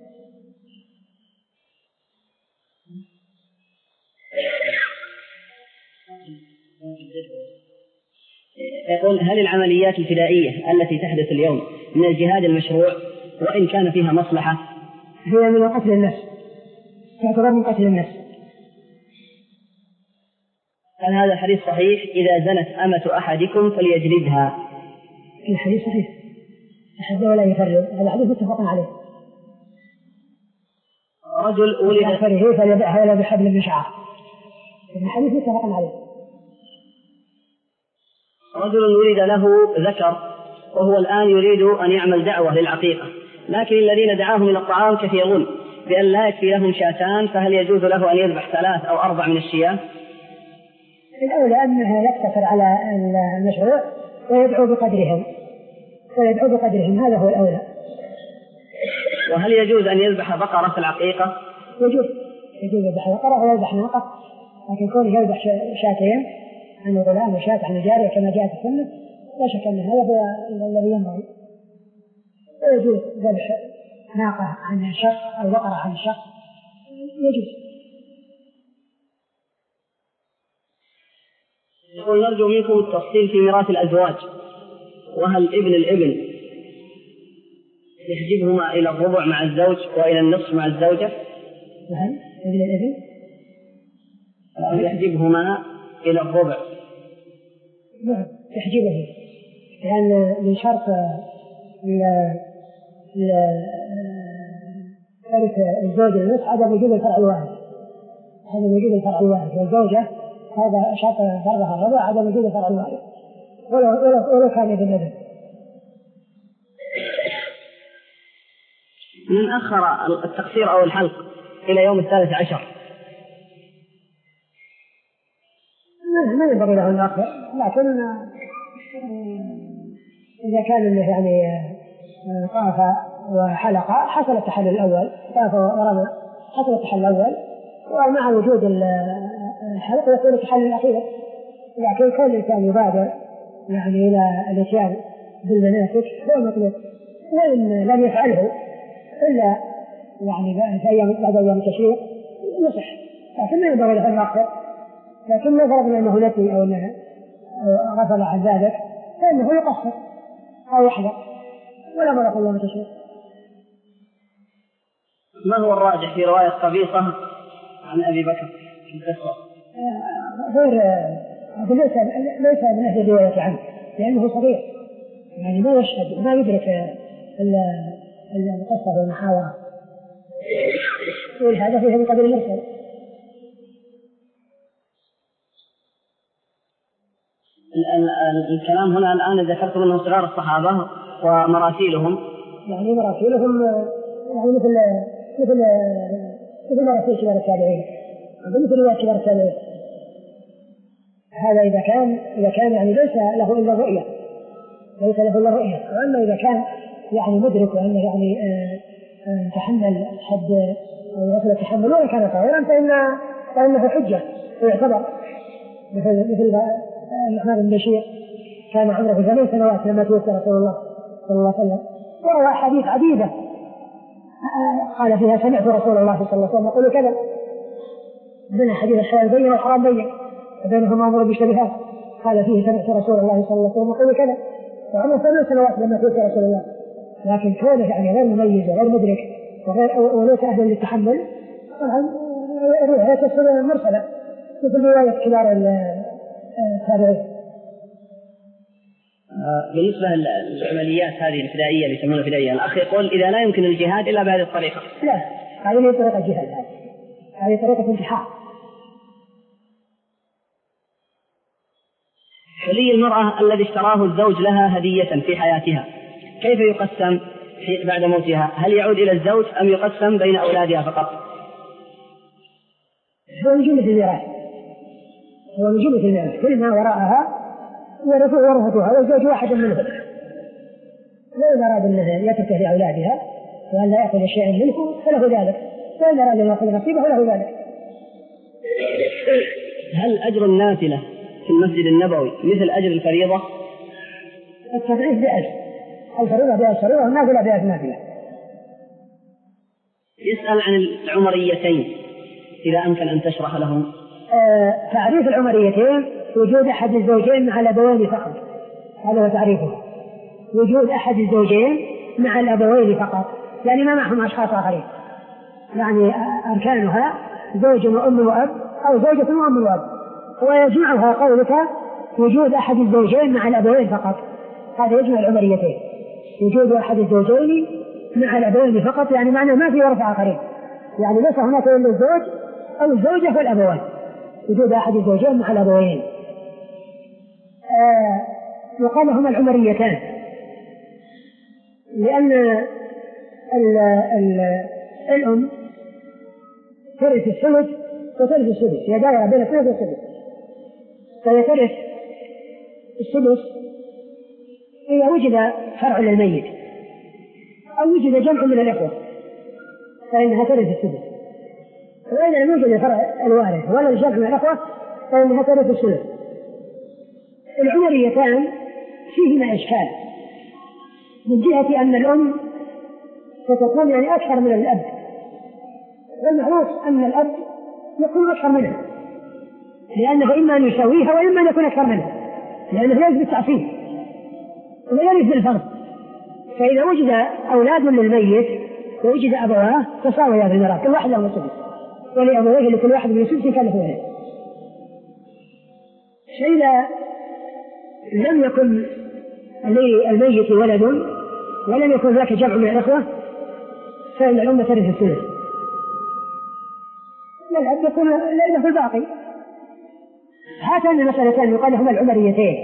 [SPEAKER 2] يقول هل العمليات الفدائية التي تحدث اليوم من الجهاد المشروع وإن كان فيها مصلحة؟
[SPEAKER 1] هي من قتل النفس، تعتبر من قتل النفس.
[SPEAKER 2] هل هذا الحديث صحيح إذا زنت أمة أحدكم فليجلدها؟
[SPEAKER 1] الحديث صحيح أحد ولا يفرق، هذا حديث متفق عليه.
[SPEAKER 2] رجل ولد
[SPEAKER 1] فريه فليبيعها ولا بحبل من شعر، الحديث متفق عليه.
[SPEAKER 2] رجل ولد له ذكر وهو الآن يريد أن يعمل دعوة للعقيقة، لكن الذين دعاهم إلى الطعام كثيرون بأن لا يكفي لهم شاتان، فهل يجوز له أن يذبح ثلاث أو أربع من الشياه؟
[SPEAKER 1] الأولى أنها يقتصر على المشروع ويدعو بقدرهم ويدعو بقدرهم هذا هو الأولى.
[SPEAKER 2] وهل يجوز أن يذبح بقرة في العقيقة؟
[SPEAKER 1] يجوز يجوز يذبح بقرة ويذبح ناقة، لكن كونه يذبح شاتين عن الغلام وشاة عن الجارية كما جاء في السنة لا شك أن هذا هو الذي ينبغي. ويجوز ذبح ناقة عن الشق أو بقرة عن الشق يجوز.
[SPEAKER 2] يقول نرجو منكم التفصيل في ميراث الأزواج، وهل ابن الابن يحجبهما إلى الربع مع الزوج وإلى النصف مع الزوجة؟
[SPEAKER 1] وهل ابن الابن
[SPEAKER 2] يحجبهما إلى الربع؟
[SPEAKER 1] نعم يحجبه، لأن من شرط ثالث الزوج النصف عدم وجود الفرع الواحد، عدم وجود الفرع الواحد، والزوجة هذا شرط فرضها الربع عدم وجود الفرع الواحد ولو ولو ولو كان ابن ابن.
[SPEAKER 2] من أخر التقصير أو الحلق إلى يوم الثالث عشر
[SPEAKER 1] ما ينبغي له الأخر، لكن إذا كان يعني طاف وحلق حصل التحلل الأول، طاف ورمى حصل التحلل الأول، ومع وجود الحلق يكون التحلل الأخير. لكن كل الإنسان يبادر يعني إلى الإتيان بالمناسك هو مطلوب، وإن لم يفعله إلا يعني في أيام بعد أيام التشريق يصح، لكن ما ينبغي له الأخر. لكن لو فرضنا أنه نسي أو أنه غفل عن ذلك فإنه يقصر أو يحذر ولا مرة في يوم التشريق.
[SPEAKER 2] ما هو الراجح في رواية قبيصة عن أبي بكر في القصة؟
[SPEAKER 1] غير ليس ليس من أهل الرواية عنه، لأنه صغير يعني ما يشهد ما يدرك القصة والمحاورة، ولهذا فيه من قبل المرسل.
[SPEAKER 2] الكلام هنا الآن ذكرت منه صغار الصحابة ومراسيلهم،
[SPEAKER 1] يعني مراسيلهم يعني مثل مثل مثل مراسيل كبار التابعين، مثل رواية كبار التابعين. هذا إذا كان إذا كان يعني ليس له إلا رؤية، ليس له إلا رؤية. وأما إذا كان يعني مدرك وأنه يعني آه آه تحمل حد وصل التحمل ولا كان طائرا فإن فإنه حجة ويعتبر، مثل مثل النعمان بن بشير كان عمره ثمان سنوات لما توفي رسول الله صلى الله عليه وسلم، وروى حديث عديدة قال فيها سمعت رسول الله صلى الله عليه وسلم يقول كذا، بين حديث الحلال بين والحرام بين وبينهما أمور بشبهات، قال فيه سمعت رسول الله صلى الله عليه وسلم يقول كذا، وعمره ثمان سنوات لما توفي رسول الله. لكن كونه يعني غير مميز وغير مدرك وغير وليس أهلا للتحمل طبعا الرواية تصير مرسلة مثل رواية كبار التابعين.
[SPEAKER 2] بالنسبة للعمليات هذه الفدائية اللي يسمونها فدائية، الأخ يقول إذا لا يمكن الجهاد إلا بهذه الطريقة.
[SPEAKER 1] لا، هذه طريقة الجهاد، هذه طريقة انتحار.
[SPEAKER 2] حلي المرأة الذي اشتراه الزوج لها هدية في حياتها كيف يقسم بعد موتها؟ هل يعود إلى الزوج أم يقسم بين أولادها فقط؟
[SPEAKER 1] هو من جملة الميراث، هو من جملة الميراث، كل ما وراءها ورثتها والزوج واحد منهم. لو أراد أن يتركه لأولادها وأن لا يأخذ شيئا منه فله ذلك، وإن أراد أن يأخذ نصيبه فله ذلك.
[SPEAKER 2] هل أجر النافلة في المسجد النبوي مثل أجر الفريضة؟
[SPEAKER 1] التضعيف بأجر، الفريضة بأجر فريضة والنافلة بأجر نافلة.
[SPEAKER 2] يسأل عن العمريتين إذا أمكن أن تشرح لهم.
[SPEAKER 1] آه تعريف العمريتين وجود أحد الزوجين مع الأبوين فقط، هذا هو تعريفه، وجود أحد الزوجين مع الأبوين فقط، يعني ما معهم أشخاص آخرين، يعني أركانها زوج وأم وأب أو زوجة وأم وأب، ويجمعها قولك وجود أحد الزوجين مع الأبوين فقط، هذا يجمع العمريتين، وجود أحد الزوجين مع الأبوين فقط، يعني معناه ما في ورثة آخرين، يعني ليس هناك إلا الزوج أو الزوجة والأبوين، وجود أحد الزوجين مع الأبوين. آه يقال هما العمريتان لأن ال ال الأم ترث الثلث وترث السدس، هي دائرة بين الثلث والسدس، فيترك السدس إذا وجد فرع للميت أو وجد جمع من الإخوة فإنها ترث السدس، وإذا لم يوجد فرع الوارث ولا الجمع من الإخوة فإنها ترث الثلث. العمريتان فيهما إشكال من جهة أن الأم ستكون يعني أكثر من الأب، والمعروف أن الأب يكون أكثر منها لأنه إما أن يساويها وإما أن يكون أكثر منها، لأنه لا يجب التعصيب ولا يجب الفرض. فإذا وجد أولاد للميت ووجد أبواه تساويا بالميراث، كل واحد له السدس ولأبويه لكل واحد من السدس كان له ولد. فإذا لم يكن للميت ولد ولم يكن ذاك جمع من الأخوة فإن الأم ترث الثلث، والأب يكون له الباقي. هاتان مسألتان يقال لهما العمريتين،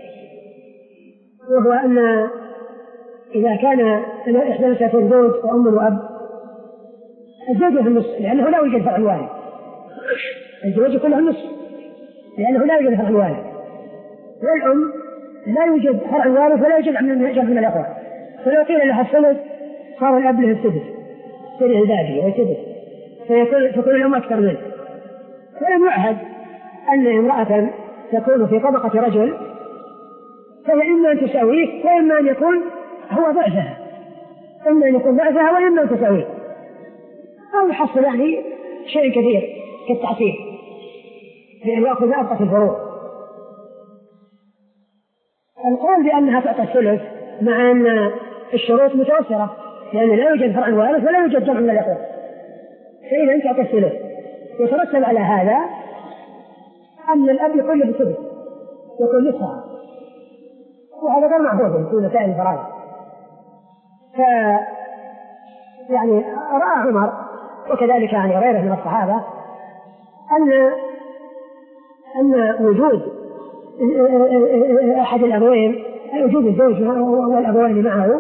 [SPEAKER 1] وهو أن إذا كان إحدى مسألتين زوج وأم وأب، الزوج في النصف لأنه لا يوجد فرع الوارث، الزوج يكون له النصف لأنه لا يوجد فرع الوارث، والأم لا يوجد فرع الوارث ولا يوجد جمع من الأخوة، فلو قيل لها الثلث صار الأب له السدس سدس الباقي والسدس، فيكون تكون الأم أكثر منه. ولم يعهد أن امرأة تكون في طبقة رجل فهي إما أن تساويه وإما أن يكون هو ضعفها، إما أن يكون ضعفها وإما أن تساويه، أو يحصل يعني شيء كثير كالتعصيب بأن يأخذ أبقى الفروض. القول بأنها تعطى الثلث مع أن الشروط متوفرة، لأن لا يوجد فرع وارث ولا يوجد جمع من الإخوة، فإذا تعطى الثلث يترتب على هذا أن الأب يكون له الثلث يكون نصفها، وهذا غير معهود في مسائل الفرائض. ف يعني رأى عمر وكذلك يعني غيره من الصحابة أن أن وجود أحد الأبوين، وجود الزوج والأبوين معه،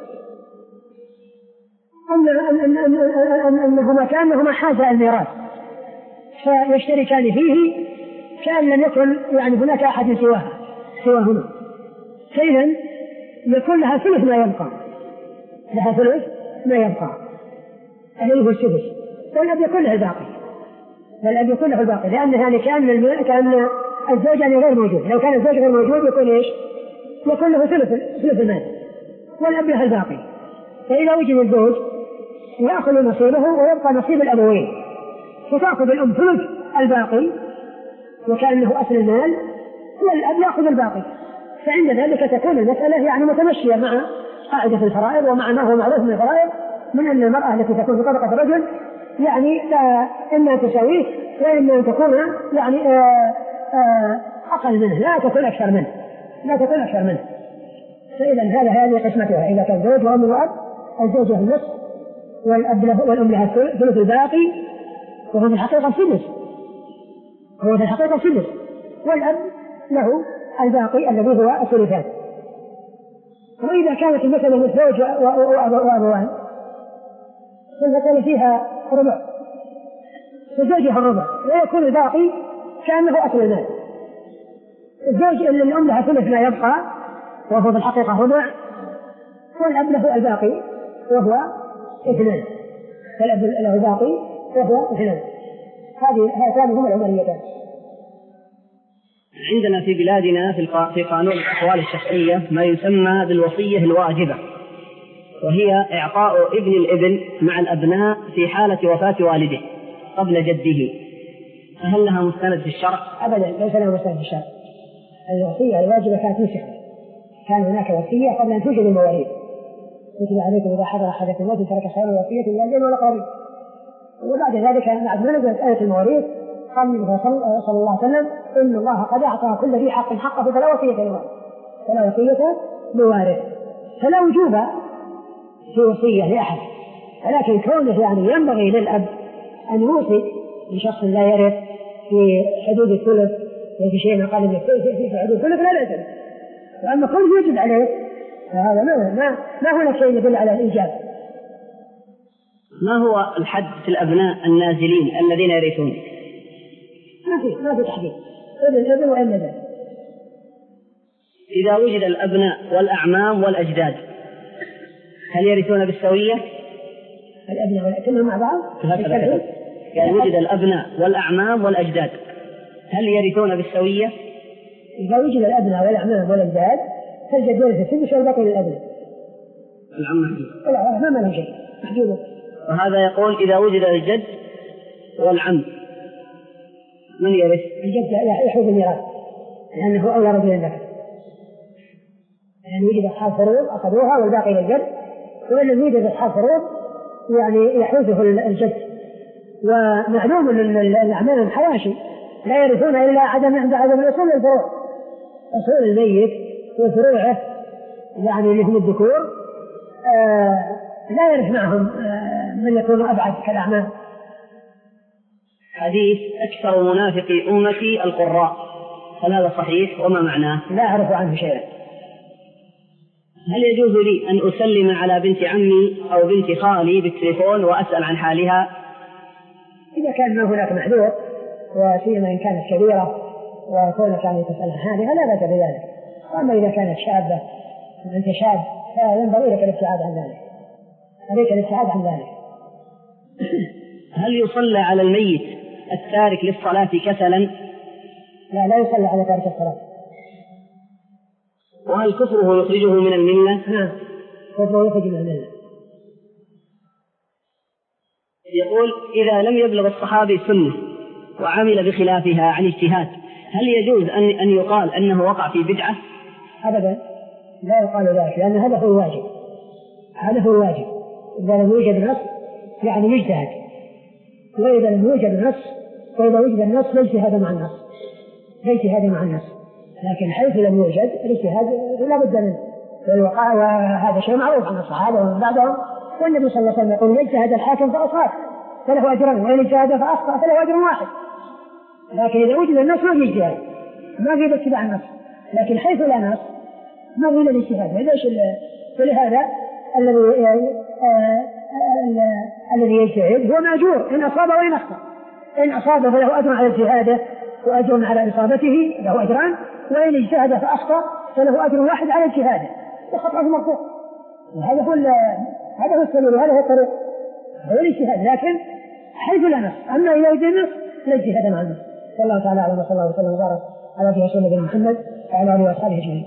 [SPEAKER 1] أنهما كأنهما حاجة الميراث فيشتركان فيه كأن لم يكن يعني هناك أحد سواها سواهما، فإذا يكون لها ثلث ما يبقى، لها ثلث ما يبقى الذي هو السدس، والأب يكون له الباقي، والأب يكون له الباقي لأن يعني كأن الم... كأن الزوج يعني غير موجود، لو كان الزوج غير موجود يكون إيش؟ يكون له ثلث ثلث المال والأب له الباقي. فإذا وجد الزوج يأخذ نصيبه ويبقى نصيب الأبوين، فتأخذ الأم ثلث الباقي وكأنه أصل المال والأب يأخذ الباقي، فعند ذلك تكون المسألة يعني متمشية مع قاعدة الفرائض ومع ما هو معروف من الفرائض من أن المرأة التي تكون في طبقة الرجل يعني إما أن تساويه وإما أن تكون يعني أقل منه لا تكون أكثر منه لا تكون أكثر منه. فإذا هذا هذه قسمتها، إذا كان زوج وأم وأب الزوج له النصف والأب له والأم لها ثلث الباقي، وهو في الحقيقة السدس هو في الحقيقة السدس والأب له الباقي الذي هو الثلثان. وإذا كانت المسألة الزوج وأبوان فالمسألة فيها ربع، فزوجها الربع ويكون الباقي كأنه أصل المال. الزوج اللي الأم لها ثلث ما يبقى وهو في الحقيقة ربع، والأب له الباقي وهو اثنان، فالأب له الباقي وهو اثنان. هذه هاتان هما العمريتان.
[SPEAKER 2] عندنا في بلادنا في قانون الأحوال الشخصية ما يسمى بالوصية الواجبة، وهي إعطاء ابن الابن مع الأبناء في حالة وفاة والده قبل جده، فهل لها مستند في الشرع؟
[SPEAKER 1] أبدا ليس لها مستند في الشرع. الوصية الواجبة كانت نسخة، كان هناك وصية قبل أن توجد المواريث، كتب عليكم إذا حضر أحدكم الموت ترك خيرا الوصية للوالدين والأقربين، وبعد ذلك بعد ما نزلت آية المواريث قال النبي صلى الله عليه وسلم إن الله قد أعطى كل ذي حق حقه فلا وصية لوارث فلا وصية لوارث، فلا وجوب في وصية لأحد، ولكن كونه يعني ينبغي للأب أن يوصي لشخص لا يرث في حدود الثلث في شيء أقل من في حدود الثلث لا لازم، وأما كل يجب عليه فهذا ما ما ما هو شيء يدل على الإيجاب.
[SPEAKER 2] ما هو الحد في الأبناء النازلين الذين يرثون؟
[SPEAKER 1] ما في ما في تحديد ابن الابن وابن الجد.
[SPEAKER 2] إذا وجد الأبناء والأعمام والأجداد هل يرثون بالسوية؟
[SPEAKER 1] الأبناء كلهم مع بعض؟
[SPEAKER 2] يعني وجد الأبناء والأعمام والأجداد هل يرثون بالسوية؟
[SPEAKER 1] إذا وجد الأبناء والأعمام والأجداد فالجد يرث السدس والباقي للأبناء.
[SPEAKER 2] العم محدود.
[SPEAKER 1] لا ما له شيء محدود.
[SPEAKER 2] وهذا يقول إذا وجد الجد والعم من يرث؟
[SPEAKER 1] الجد يحوز الميراث لأنه أولى رجل ذكر. يعني وجد أصحاب فروض أخذوها والباقي للجد، وإن لم يوجد أصحاب فروض يعني يحوزه الجد. ومعلوم أن الأعمام حواشي لا يرثون إلا عدم عند عدم الأصول والفروع. أصول الميت وفروعه يعني مثل الذكور آه لا يرث معهم آه من يكون أبعد كالأعمام.
[SPEAKER 2] حديث أكثر منافقي أمتي القراء، هل هذا صحيح وما معناه؟
[SPEAKER 1] لا أعرف عنه شيئا.
[SPEAKER 2] هل يجوز لي أن أسلم على بنت عمي أو بنت خالي بالتليفون وأسأل عن حالها؟
[SPEAKER 1] إذا كان ما هناك محذور وسيما إن كانت كبيرة وكونك يعني تسأل عن حالها لا بأس بذلك. وأما إذا كانت شابة وأنت شاب فينبغي لك الابتعاد عن ذلك، عليك الابتعاد عن ذلك.
[SPEAKER 2] هل يصلى على الميت التارك للصلاة كسلا؟
[SPEAKER 1] لا لا يصلى على تارك الصلاة.
[SPEAKER 2] وهل كفره يخرجه من الملة؟
[SPEAKER 1] نعم كفره يخرج من الملة.
[SPEAKER 2] يقول إذا لم يبلغ الصحابي سنة وعمل بخلافها عن اجتهاد هل يجوز أن أن يقال أنه وقع في بدعة؟
[SPEAKER 1] أبدا لا يقال ذلك، لأن هذا هو الواجب، هذا هو الواجب. إذا لم يوجد نص يعني يجتهد، وإذا لم يوجد نص وإذا وجد النص لا اجتهاد مع النص، لا اجتهاد مع النص. لكن حيث لم يوجد الاجتهاد لا بد منه، وهذا شيء معروف عن الصحابة ومن بعدهم. والنبي صلى الله عليه وسلم يقول من اجتهد الحاكم فأصاب فله أجران وإن اجتهد فأخطأ فله أجر واحد. لكن إذا وجد النص ما في اجتهاد، ما في اتباع النص، لكن حيث لا نص ما في الاجتهاد. ولهذا الذي الذي يجتهد هو مأجور إن أصاب وإن أخطأ. إن أصاب فله أجر على اجتهاده وأجر على إصابته له أجران، وإن اجتهد فأخطأ فله أجر واحد على اجتهاده وخطأه مرفوع. وهذا هو هذا هو السبيل وهذا هو الطريق، هو الاجتهاد. لكن حيث لا نص، أما إذا وجد نص لا اجتهاد مع النص. والله تعالى أعلم وصلى الله وسلم وبارك على نبينا سيدنا محمد وعلى آله وأصحابه أجمعين.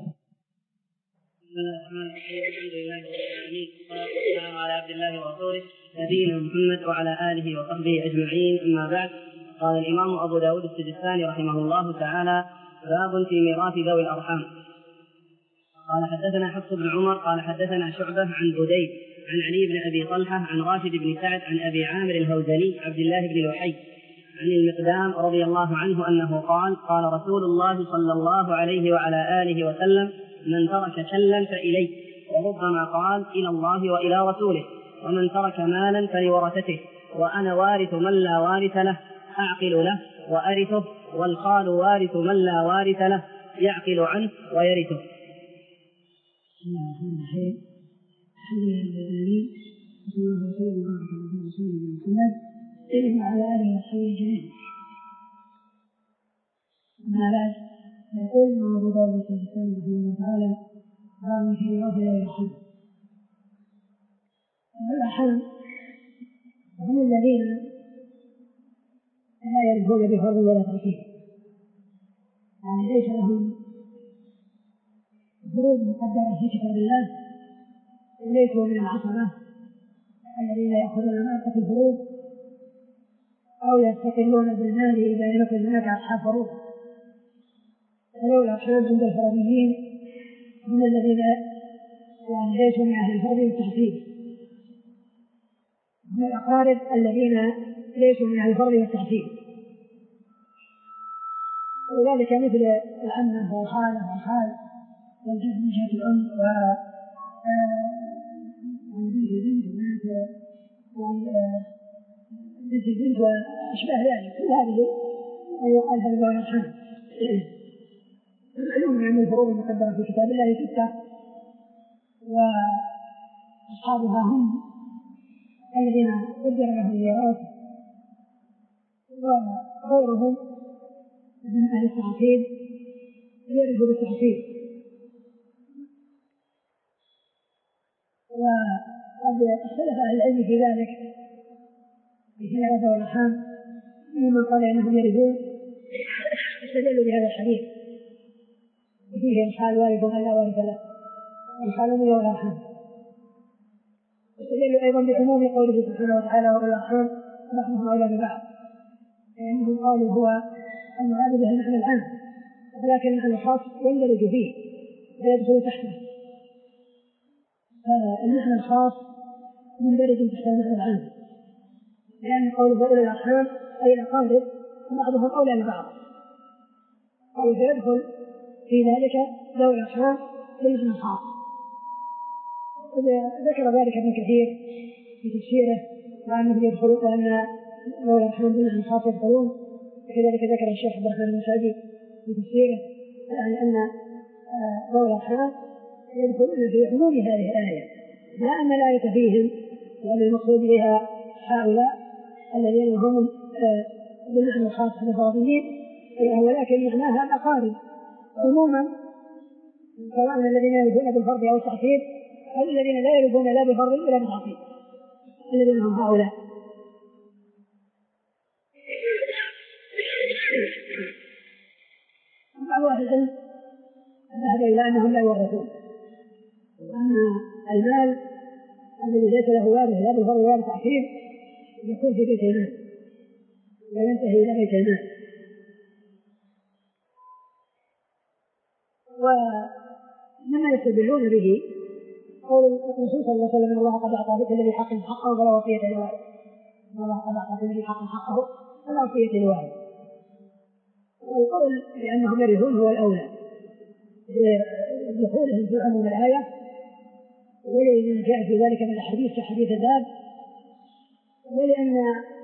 [SPEAKER 2] الحمد لله رب العالمين والصلاة والسلام على عبد الله ورسوله نبينا محمد وعلى آله وصحبه أجمعين. أما بعد، قال الإمام أبو داود السجستاني رحمه الله تعالى: باب في ميراث ذوي الأرحام. قال حدثنا حفص بن عمر قال حدثنا شعبة عن بديد عن علي بن أبي طلحة عن راشد بن سعد عن أبي عامر الهوزلي عبد الله بن لحي عن المقدام رضي الله عنه أنه قال: قال رسول الله صلى الله عليه وعلى آله وسلم: من ترك كلا فإليه. وربما قال: إلى الله وإلى رسوله. ومن ترك مالا فلورثته، وأنا وارث من لا وارث له، أعقل له وأرثه، والخال وارث من لا وارث له، يعقل عنه ويرثه.
[SPEAKER 1] بسم الله الرحمن الرحيم. الحمد لله رب العالمين، وصلى الله وسلم وبارك على رسوله محمد وعلى آله وصحبه أجمعين. أما بعد، يقول الإمام أبو داود السجستاني رحمه الله تعالى: باب في ميراث ذوي الأرحام. الأرحام هم الذين لا يرثون بفرض ولا ترتيب، يعني ليس لهم فروض مقدرة في كتاب الله، وليسوا من العصبة الذين يأخذون ناقة الفروض أو يستقلون بالمال إذا يكن هناك أصحاب فروض. ولو الأرحام عند الفرضيين هم الذين يعني ليسوا من أهل الفرض والتحصيل، هم الأقارب الذين ليسوا من أهل الفرض والتحصيل، وذلك مثل العمة والخالة والخال والجد من جهة الأم و بنت البنت وبنات يعني بنت البنت وأشباه ذلك. كل هذه يقال هذا ذوي الأرحام. معلوم أن الفروض المقدرة في كتاب الله ستة، وأصحابها هم الذين قدر لهم الميراث، وغيرهم من أهل التعصيب يرث بالتعصيب. وقد اختلف أهل العلم في ذلك في العرض والأرحام، من قال إنهم يرثون استدلوا بهذا الحديث وفيه إنحال وارث من لا وارث له إنحال من الأرحام. استدلوا أيضا بعموم قوله سبحانه وتعالى والأرحام بعضهم أولى ببعض، لأنهم قالوا هو المراد به المعنى العام، ولكن المعنى الخاص يندرج فيه ويدخل تحته، فالمعنى الخاص مندرج تحت المعنى العام، لأن قوله أولى الأرحام أي الأقارب بعضهم أولى ببعض، ويدخل في ذلك ذوي الأرحام بالمعنى الخاص. ذكر ذلك ابن كثير في تفسيره وأنه يدخل وأن ذوي الأرحام بالمعنى الخاص يدخلون، وكذلك ذكر الشيخ عبد الرحمن بن سعدي في تفسيره يعني أن ذوي الأرحام يدخلون في عموم هذه الآية، لا أن الآية فيهم وأن المقصود بها هؤلاء الذين هم بالمعنى الخاص الفرضيين، ولكن معناها الأقارب عموما، سواء الذين يرثون بالفرض أو التعصيب أو الذين لا يرثون لا بالفرض ولا بالتعصيب، الذين هم هؤلاء. بعض أهل العلم ذهب إلى أنهم لا يورثون، وأن المال الذي ليس له وارث لا بالفرض ولا بالتعصيب يكون في بيت المال وينتهي إلى بيت المال. ومما يستدلون به قول الرسول صلى الله عليه وسلم: الله قد أعطى كل ذي حق حقه فلا وصية لوارث. الله قد أعطى كل ذي حق حقه فلا وصية لوارث. والقول بأنهم يرثون هو الأولى لدخولهم في عموم الآية، ولما جاء في ذلك من الحديث كحديث الباب، ولأن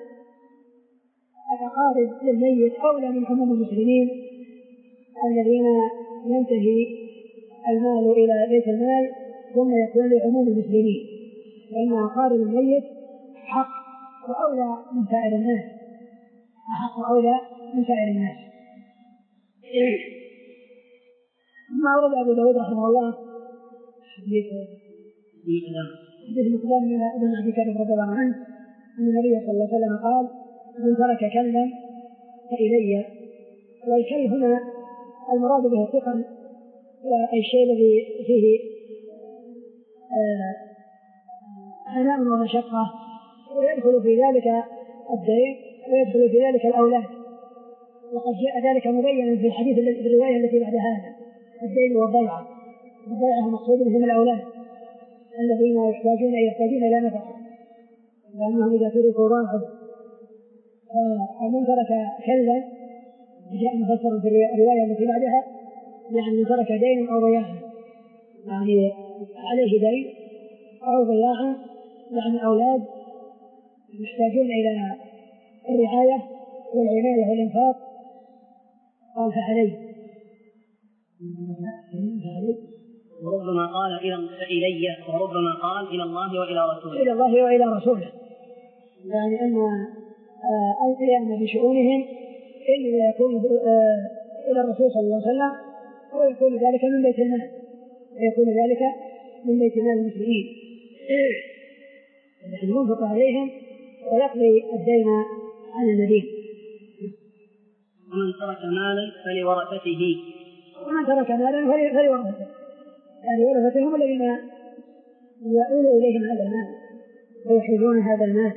[SPEAKER 1] الأقارب للميت أولى من عموم المسلمين الذين ينتهي المال إلى بيت المال ثم يكون لعموم المسلمين، لأن أقارب الميت حق وأولى من سائر الناس، حق وأولى من سائر الناس. ما أورد أبو داود رحمه الله حديث حديث مقدام من أبي بكر رضي الله عنه أن النبي صلى الله عليه وسلم قال: من ترك كلبا فإلي. والكلب هنا المراد به الثقل، والشيء الذي فيه عناء ومشقة، ويدخل في ذلك الدين ويدخل في ذلك الأولاد، وقد جاء ذلك مبينا في الحديث في الرواية التي بعد هذا: الدين والضيعة. الضيعة مقصود بهم الأولاد الذين يحتاجون يحتاجون إلى نفقة، لأنهم إذا تركوا ضاعوا. فمن ترك كلا جاء مفسر في الرواية التي بعدها يعني من ترك دين أو ضياعا، يعني عليه دين أو ضياعا، يعني أولاد يحتاجون إلى الرعاية والعناية والإنفاق، قال فعليه.
[SPEAKER 2] وربما قال إلي وربما قال إلى الله وإلى رسوله
[SPEAKER 1] إلى الله وإلى رسوله، يعني أن القيام بشؤونهم إلا يكون إلى الرسول صلى الله عليه وسلم، ويكون ذلك من بيت المال، ويكون ذلك من بيت مال المسلمين، يعني ينفق عليهم ويقضي الدين عن المدين.
[SPEAKER 2] ومن ترك مالا فلورثته
[SPEAKER 1] ومن ترك مالا فلورثته، يعني ورثته هم الذين يؤول إليهم هذا المال ويحيزون هذا المال.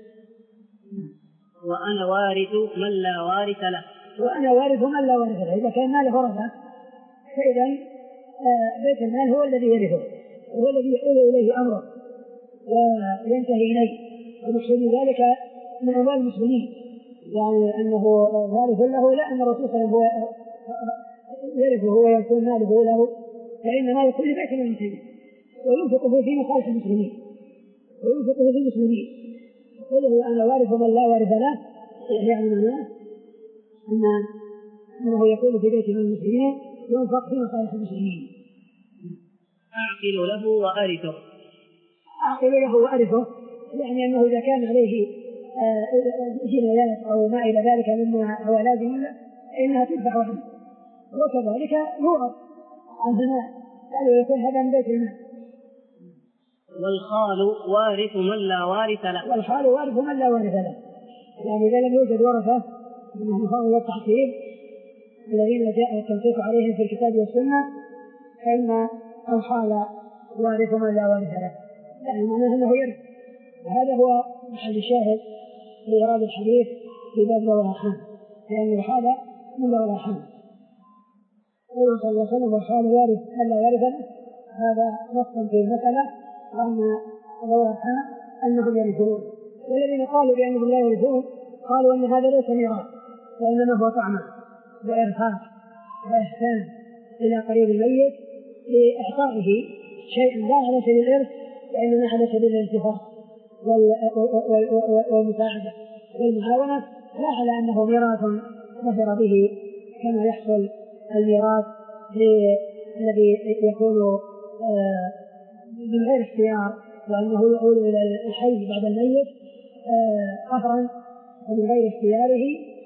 [SPEAKER 2] وأنا وارث من لا وارث له
[SPEAKER 1] وأنا وارث من لا وارث له. إذا كان ماله ورثة فإذا بيت المال هو الذي يرثه، هو الذي يؤول إليه أمره وينتهي إليه، ومقصود ذلك من أموال المسلمين، يعني أنه وارث له، لا أن الرسول صلى الله عليه وسلم يرثه ويكون ماله له، فإن مال كل بيت من المسلمين وينفقه في مصالح المسلمين وينفقه في المسلمين. قوله أنا وارث من لا وارث له يعني معناه أن أنه يكون في بيت من المسلمين ينفق في مصالح المسلمين.
[SPEAKER 2] أعقل له وأرثه
[SPEAKER 1] أعقل له وأرثه يعني أنه إذا كان عليه جنايات أو ما إلى ذلك مما هو لازم له فإنها تدفع عنه، وكذلك يورث عنها قالوا يكون هذا من بيت المال.
[SPEAKER 2] والخال وارث من لا وارث له.
[SPEAKER 1] والخال وارث من لا وارث له، يعني إذا لم يوجد ورثة من النظام والتحصيل الذين جاء التنصيص عليهم في الكتاب والسنة فإن الخال وارث من لا وارث له، يعني معناه أنه يرث. وهذا هو محل الشاهد لإيراد الحديث في باب ذوي الأرحام، لأن الخال من ذوي الأرحام. قوله صلى الله عليه وسلم والخال وارث من لا وارث له، هذا نص في المسألة، وأن ذوي الأرحام أنهم يرثون. والذين قالوا بأنهم لا يرثون قالوا أن هذا ليس ميراث، وإنما هو طعمة وإرفاق وإحسان إلى قريب الميت لإعطائه شيئا لا على سبيل الإرث، وإنما على سبيل الانتفاع والمساعدة والمعاونة، لا على أنه ميراث نفر به كما يحصل الميراث الذي يكون من غير اختيار، وأنه يؤول إلى الحي بعد الميت قهرا ومن غير اختياره.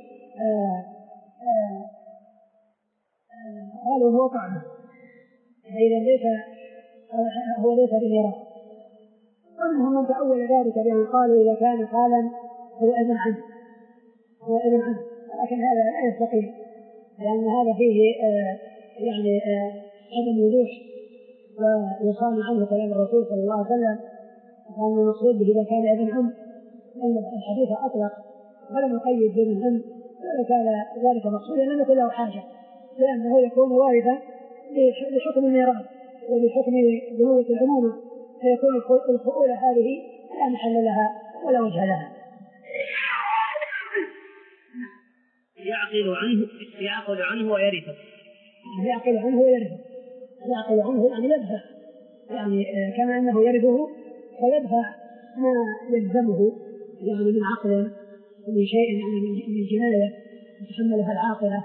[SPEAKER 1] قالوا هو طعمه، إذا ليس هو ليس بميراث. ومنهم من تأول ذلك بأن قالوا إذا كان قالا هو ابن عنه هو ابن عنه لكن هذا لا يستقيم، لأن هذا فيه آه يعني آه عدم وضوح، ويصان عنه كلام الرسول صلى الله عليه وسلم، وأن المقصود به إذا كان ابن عم، لأن الحديث أطلق ولم يقيد بابن عم، ولو كان ذلك مقصودا لم يكن له حاجة، لأنه يكون وارثا بحكم الميراث وبحكم بنوة العمومة، فيكون الفؤولة هذه لا محل لها ولا وجه لها.
[SPEAKER 2] يعقل عنه يعقل عنه ويرثه
[SPEAKER 1] يعقل عنه ويرثه يعقل عنه يعني يدفع، يعني كما أنه يرثه فيدفع ما يلزمه يعني من عقل ومن شيء يعني من جناية يتحملها العاقلة.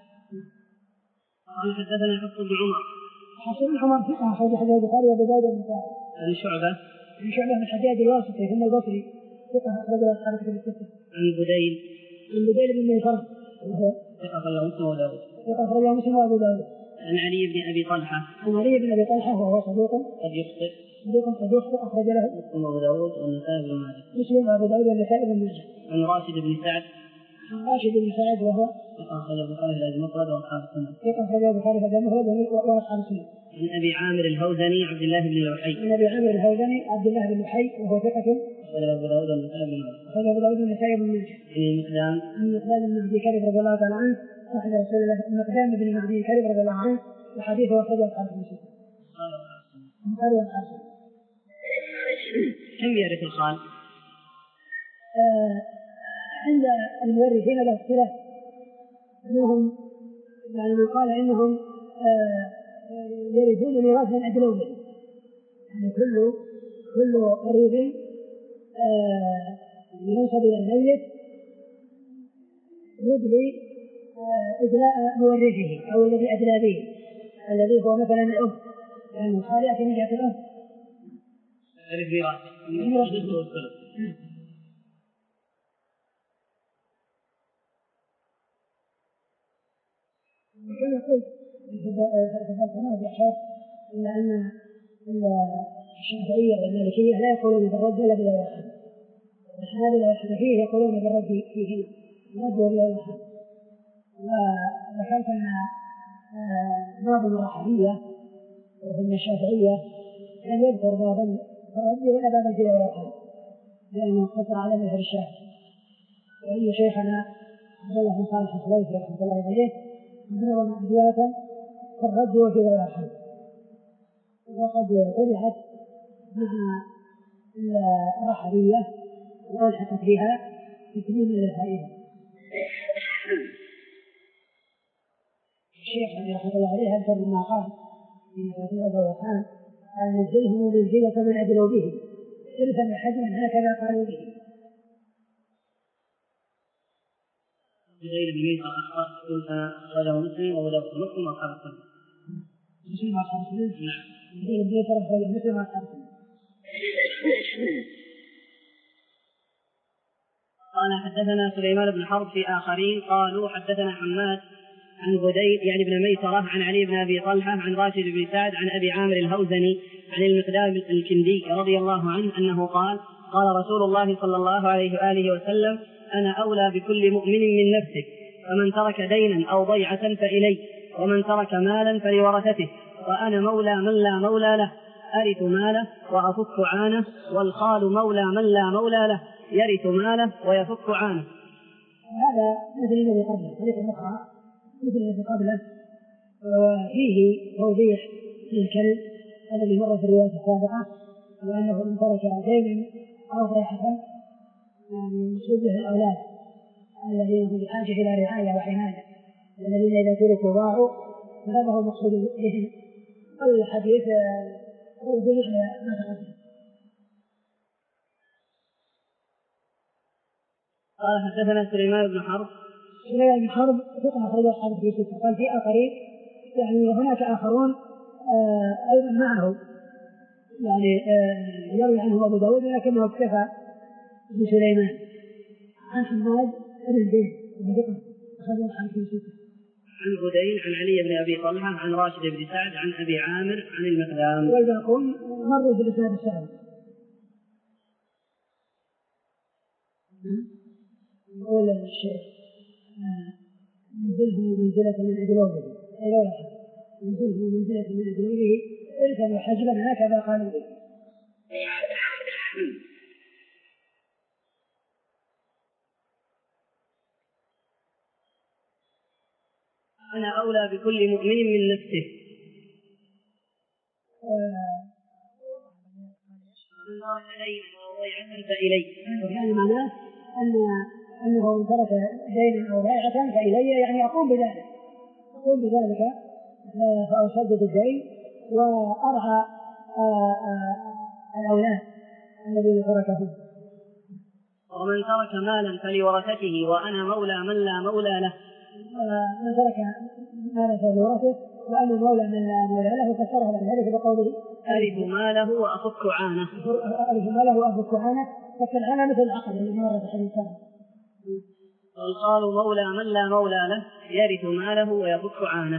[SPEAKER 2] قال حدثنا حفص بن عمر
[SPEAKER 1] حفص بن عمر ثقة أخرج حديث البخاري وأبو داود والنسائي.
[SPEAKER 2] عن شعبة
[SPEAKER 1] عن شعبة بن الحجاج الواسطي ثم البصري ثقة أخرج أصحاب الكتب الستة.
[SPEAKER 2] عن بديل
[SPEAKER 1] عن بديل بن ميسرة وهو
[SPEAKER 2] ثقة أخرجه مسلم وأبو داود
[SPEAKER 1] ثقة أخرجه مسلم وأبو داود.
[SPEAKER 2] عن علي بن أبي طلحة
[SPEAKER 1] عن علي بن أبي طلحة وهو صدوق
[SPEAKER 2] قد يخطئ
[SPEAKER 1] صدوق قد يخطئ أخرج له
[SPEAKER 2] مسلم وأبو داود والنسائي بن ماجه
[SPEAKER 1] مسلم وأبو داود والنسائي بن ماجه.
[SPEAKER 2] عن راشد بن سعد
[SPEAKER 1] عن راشد بن سعد وهو
[SPEAKER 2] ثقة أخرجه البخاري في المفرد وأصحاب السنة
[SPEAKER 1] ثقة أخرجه البخاري في المفرد وأصحاب السنة.
[SPEAKER 2] عن أبي عامر الهوزني عبد الله بن لحي
[SPEAKER 1] عن أبي عامر الهوزني عبد الله بن لحي وهو ثقة
[SPEAKER 2] أخرجه أبو داود والنسائي بن ماجه.
[SPEAKER 1] أخرجه أبو داود والنسائي بن ماجه.
[SPEAKER 2] عن المقدام
[SPEAKER 1] عن المقدام بن معدي كرب رضي الله تعالى عنه صاحب رسول الله المقدام بن معدي كرب رضي الله عنه وحديثه أخرجه أصحاب السنة. البخاري وأصحاب السنة.
[SPEAKER 2] كم يرث الخال؟
[SPEAKER 1] آه عند المورثين له اختلاف، منهم يعني من قال إنهم آه يرثون ميراثا أدلوا به، يعني كل كل قريب آه ينسب إلى الميت يدلي آه إدلاء مورثه أو الذي أدلى به، الذي هو مثلا الأم، لأن يعني الخال يأتي من جهة الأم.
[SPEAKER 2] يرث ميراث
[SPEAKER 1] كما قلت تفضلنا بإحراف إلا أن الشافعية والمالكية لا يقولون بالرد ولا بلا وحد، الحنابلة والحنفية يقولون بالرد فيه الرد ولا وحد. وذكرت أن ناظم الرحبية وهم الشافعية لم يذكر بابا الرد ولا بابا بلا وحد، لأنه اقتصر على مذهب الشافعي. وإن شيخنا عبد الله بن صالح الخليفي رحمه الله عليه نظم أدوية في الرد وفي الوحد، وقد طبعت مع الرحبية وألحقت بها تكميما للفائدة. الشيخ رحمه الله عليه أذكر مما قال في مفاتيح الدوحان أن ننزلهم منزلة من أدلوا به إرثا وحجما هكذا قالوا به.
[SPEAKER 2] بديل بن ميسر أخطأ قلت أخرجه مسلم وأبو داود مسلم وأصحاب السنة.
[SPEAKER 1] مسلم وأصحاب السنة؟
[SPEAKER 2] نعم.
[SPEAKER 1] بديل بن ميسر أخرجه مسلم وأصحاب السنة.
[SPEAKER 2] قال حدثنا سليمان بن حرب في آخرين قالوا حدثنا حماد عن بديل يعني بن ميسرة عن علي بن أبي طلحة عن راشد بن سعد عن أبي عامر الهوزني عن المقدام الكندي رضي الله عنه أنه قال قال رسول الله صلى الله عليه وآله وسلم أنا أولى بكل مؤمن من نفسه فمن ترك دينا أو ضيعة فإلي ومن ترك مالا فلورثته وأنا مولى من لا مولى له أرث ماله وأفك عانه والخال مولى من لا مولى له يرث ماله ويفك عانه.
[SPEAKER 1] هذا مثل الذي قبله طريقة أخرى مثل الذي قبله وفيه توضيح للكلب الذي مر في الرواية السابقة وأنه من ترك دينا أو ضيعة يعني يقصد به الأولاد الذين هم بحاجة إلى رعاية وعناية الذين إذا تركوا ضاعوا فهذا هو المقصود بهم. الحديث هو دليل ما تقدم.
[SPEAKER 2] قال حدثنا سليمان بن حرب
[SPEAKER 1] سليمان بن حرب ثقة أخرج أصحاب في ستة. قال في آخرين يعني هناك آخرون آه أيضا معه يعني آه يروي عنه أبو داود ولكنه اكتفى بسليمان عن حماد بن زيد وهو ثقة أخرج أصحاب في ستة.
[SPEAKER 2] عن بديل عن علي بن أبي طلحة عن راشد بن سعد عن أبي عامر عن المقدام.
[SPEAKER 1] والباقون مروا بالإسناد السابق. يقول الشيخ منزله منزلة من أدلوبه أي لا يحب منزله منزلة من أدلوبه إرثا وحجبا هكذا قالوا به.
[SPEAKER 2] أنا أولى بكل مؤمن من نفسه. من ترك دينا أو ضيعة فإلي.
[SPEAKER 1] يعني معناه أن أنه من ترك دينا أو ضيعة فإلي يعني أقوم بذلك أقوم بذلك فأسدد الدين وأرعى الأولاد الذين تركهم.
[SPEAKER 2] ومن ترك مالا فلورثته وأنا مولى من لا مولى له.
[SPEAKER 1] من ترك مالا فلورثته وأنا مولى من لا مولى له فسره بذلك بقوله
[SPEAKER 2] أرث ماله وأفك عانه.
[SPEAKER 1] أرث ماله وأفك عانه فالعانة مثل العقد الذي مر في الحديث السابق.
[SPEAKER 2] والخال مولى من لا مولى له يرث ماله ويفك عانه.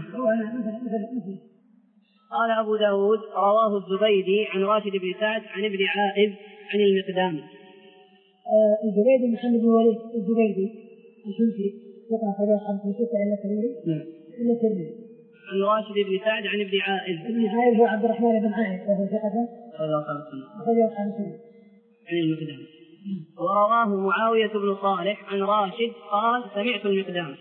[SPEAKER 2] قال أبو داود رواه الزبيدي عن راشد بن سعد عن ابن عائذ عن المقدام.
[SPEAKER 1] آه الزبيدي محمد بن وليد الزبيدي الحنفي ثقة أخرج أصحاب ستة إلا الترمذي إلا الترمذي.
[SPEAKER 2] عن راشد بن سعد عن ابن عائذ.
[SPEAKER 1] ابن عائذ هو عبد الرحمن بن عائذ وهو ثقة أخرج أصحاب السنة
[SPEAKER 2] عن المقدام. ورواه معاوية بن صالح عن راشد قال سمعت المقدام.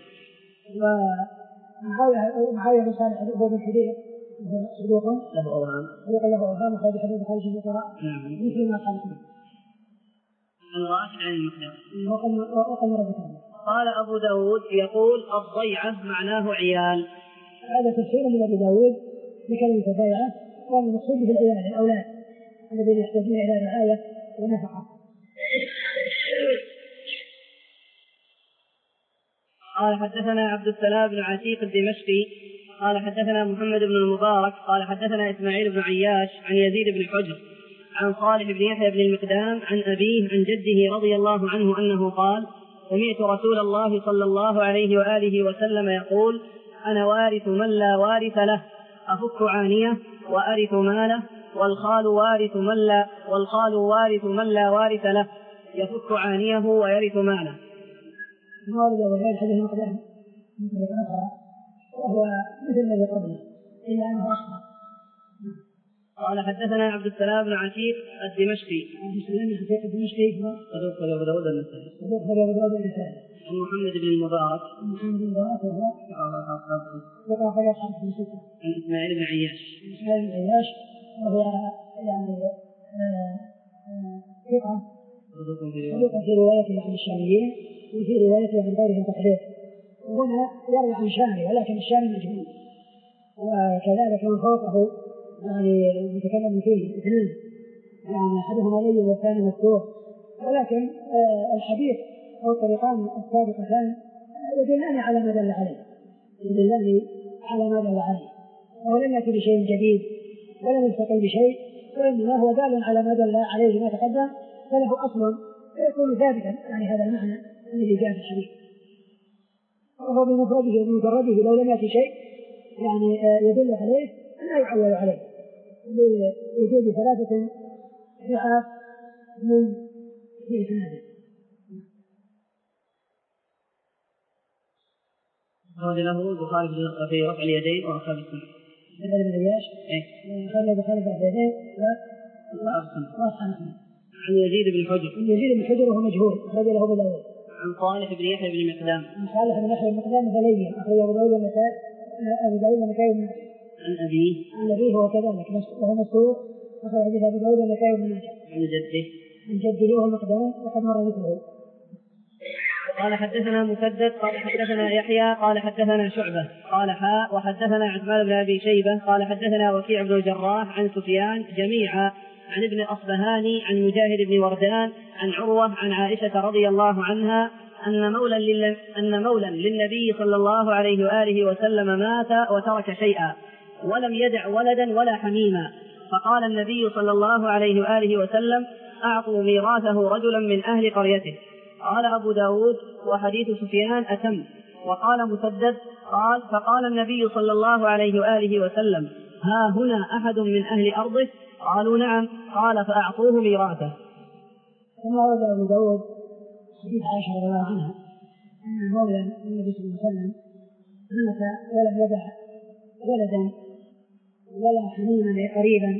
[SPEAKER 1] ومعاوية بن صالح هو بن حديث صدوق
[SPEAKER 2] له أوهام
[SPEAKER 1] صدوق له أوهام وخرج حديث خارج القراء مثل ما قال
[SPEAKER 2] عن راشد عن المقدام.
[SPEAKER 1] وقد مر ذكره.
[SPEAKER 2] قال أبو داود يقول الضيعة معناه عيال.
[SPEAKER 1] هذا تفسير من أبي داود لكلمة الضيعة وأن المقصود به العيال الأولاد الذين يحتاجون إلى رعاية ونفقة.
[SPEAKER 2] قال حدثنا عبد السلام بن عتيق الدمشقي قال حدثنا محمد بن المبارك قال حدثنا إسماعيل بن عياش عن يزيد بن حجر عن صالح بن يحيى بن المقدام عن أبيه عن جده رضي الله عنه أنه قال سمعت رسول الله صلى الله عليه وآله وسلم يقول أنا وارث من لا وارث له أفك عانية وأرث ماله والخال وارث من لا والخال وارث من لا وارث له يفك عانيه ويرث ماله.
[SPEAKER 1] وارد وغير الحديث المقدام وهو مثل الذي قبله إلا أنه أخطأ.
[SPEAKER 2] قال حدثنا عبد السلام بن عتيق الدمشقي.
[SPEAKER 1] عبد السلام بن عتيق الدمشقي
[SPEAKER 2] صدوق أبو داود النسائي.
[SPEAKER 1] صدوق أبو داود النسائي.
[SPEAKER 2] عن محمد بن المبارك.
[SPEAKER 1] محمد بن المبارك وهو ثقة أخرج أصحاب في ستة.
[SPEAKER 2] عن إسماعيل بن عياش.
[SPEAKER 1] إسماعيل بن عياش وهو يعني ثقة صدوق في روايته عن الشاميين وفي روايته عن غيرهم تقريب. وهنا يروي عن شامي ولكن الشامي مجهول وكذلك من فوقه يعني يتكلم فيه اثنين يعني أحدهما لي والثاني مفتوح ولكن آه الحديث أو الطريقان السابقتان يدلان على ما دل عليه يدلان على ما دل عليه ولم يأتي بشيء جديد ولم يستقل بشيء وإنما هو دال على ما دل عليه ما تقدم فله أصل فيكون ثابتا يعني هذا المعنى الذي جاء في الحديث. وهو بمفرده وبمجرده لو لم يأتي شيء يعني يدل عليه لا يعول عليه لوجود ثلاثة ضعاف من في إسناده.
[SPEAKER 2] قال له البخاري في رفع اليدين وأصحاب السنة.
[SPEAKER 1] هذا من عياش. إيه. قال البخاري في رفع اليدين وأصحاب السنة.
[SPEAKER 2] عن يزيد بن حجر.
[SPEAKER 1] عن يزيد بن حجر وهو مجهول أخرج له أبو داود.
[SPEAKER 2] عن صالح بن يحيى بن مقدام.
[SPEAKER 1] عن صالح بن يحيى بن مقدام فليا أخرج أبو داود النسائي أبو داود النسائي بن ماجه.
[SPEAKER 2] عن أبيه.
[SPEAKER 1] عن أبيه هو كذلك وهو مسروق أخرج حديث أبو داود النسائي بن ماجه.
[SPEAKER 2] عن جده.
[SPEAKER 1] عن جده وهو مقدام وقد مر مثله.
[SPEAKER 2] قال حدثنا مسدد قال حدثنا يحيى قال حدثنا شعبة قال حاء وحدثنا عثمان بن أبي شيبة قال حدثنا وكيع بن الجراح عن سفيان جميعا عن ابن أصبهاني عن مجاهد بن وردان عن عروة عن عائشة رضي الله عنها أن مولا لل... أن مولا للنبي صلى الله عليه وآله وسلم مات وترك شيئا ولم يدع ولدا ولا حميما، فقال النبي صلى الله عليه وآله وسلم: أعطوا ميراثه رجلا من أهل قريته. قال أبو داود: وحديث سفيان أتم. وقال مسدد قال: فقال النبي صلى الله عليه وآله وسلم: ها هنا أحد من أهل أرضه؟ قالوا: نعم. قال: فأعطوه ميراثه.
[SPEAKER 1] ثم ورد أبو داود حديث عائشة رضي الله عنها أن مولى النبي صلى الله عليه وسلم مات ولم يدع ولدا ولا حميما قريبا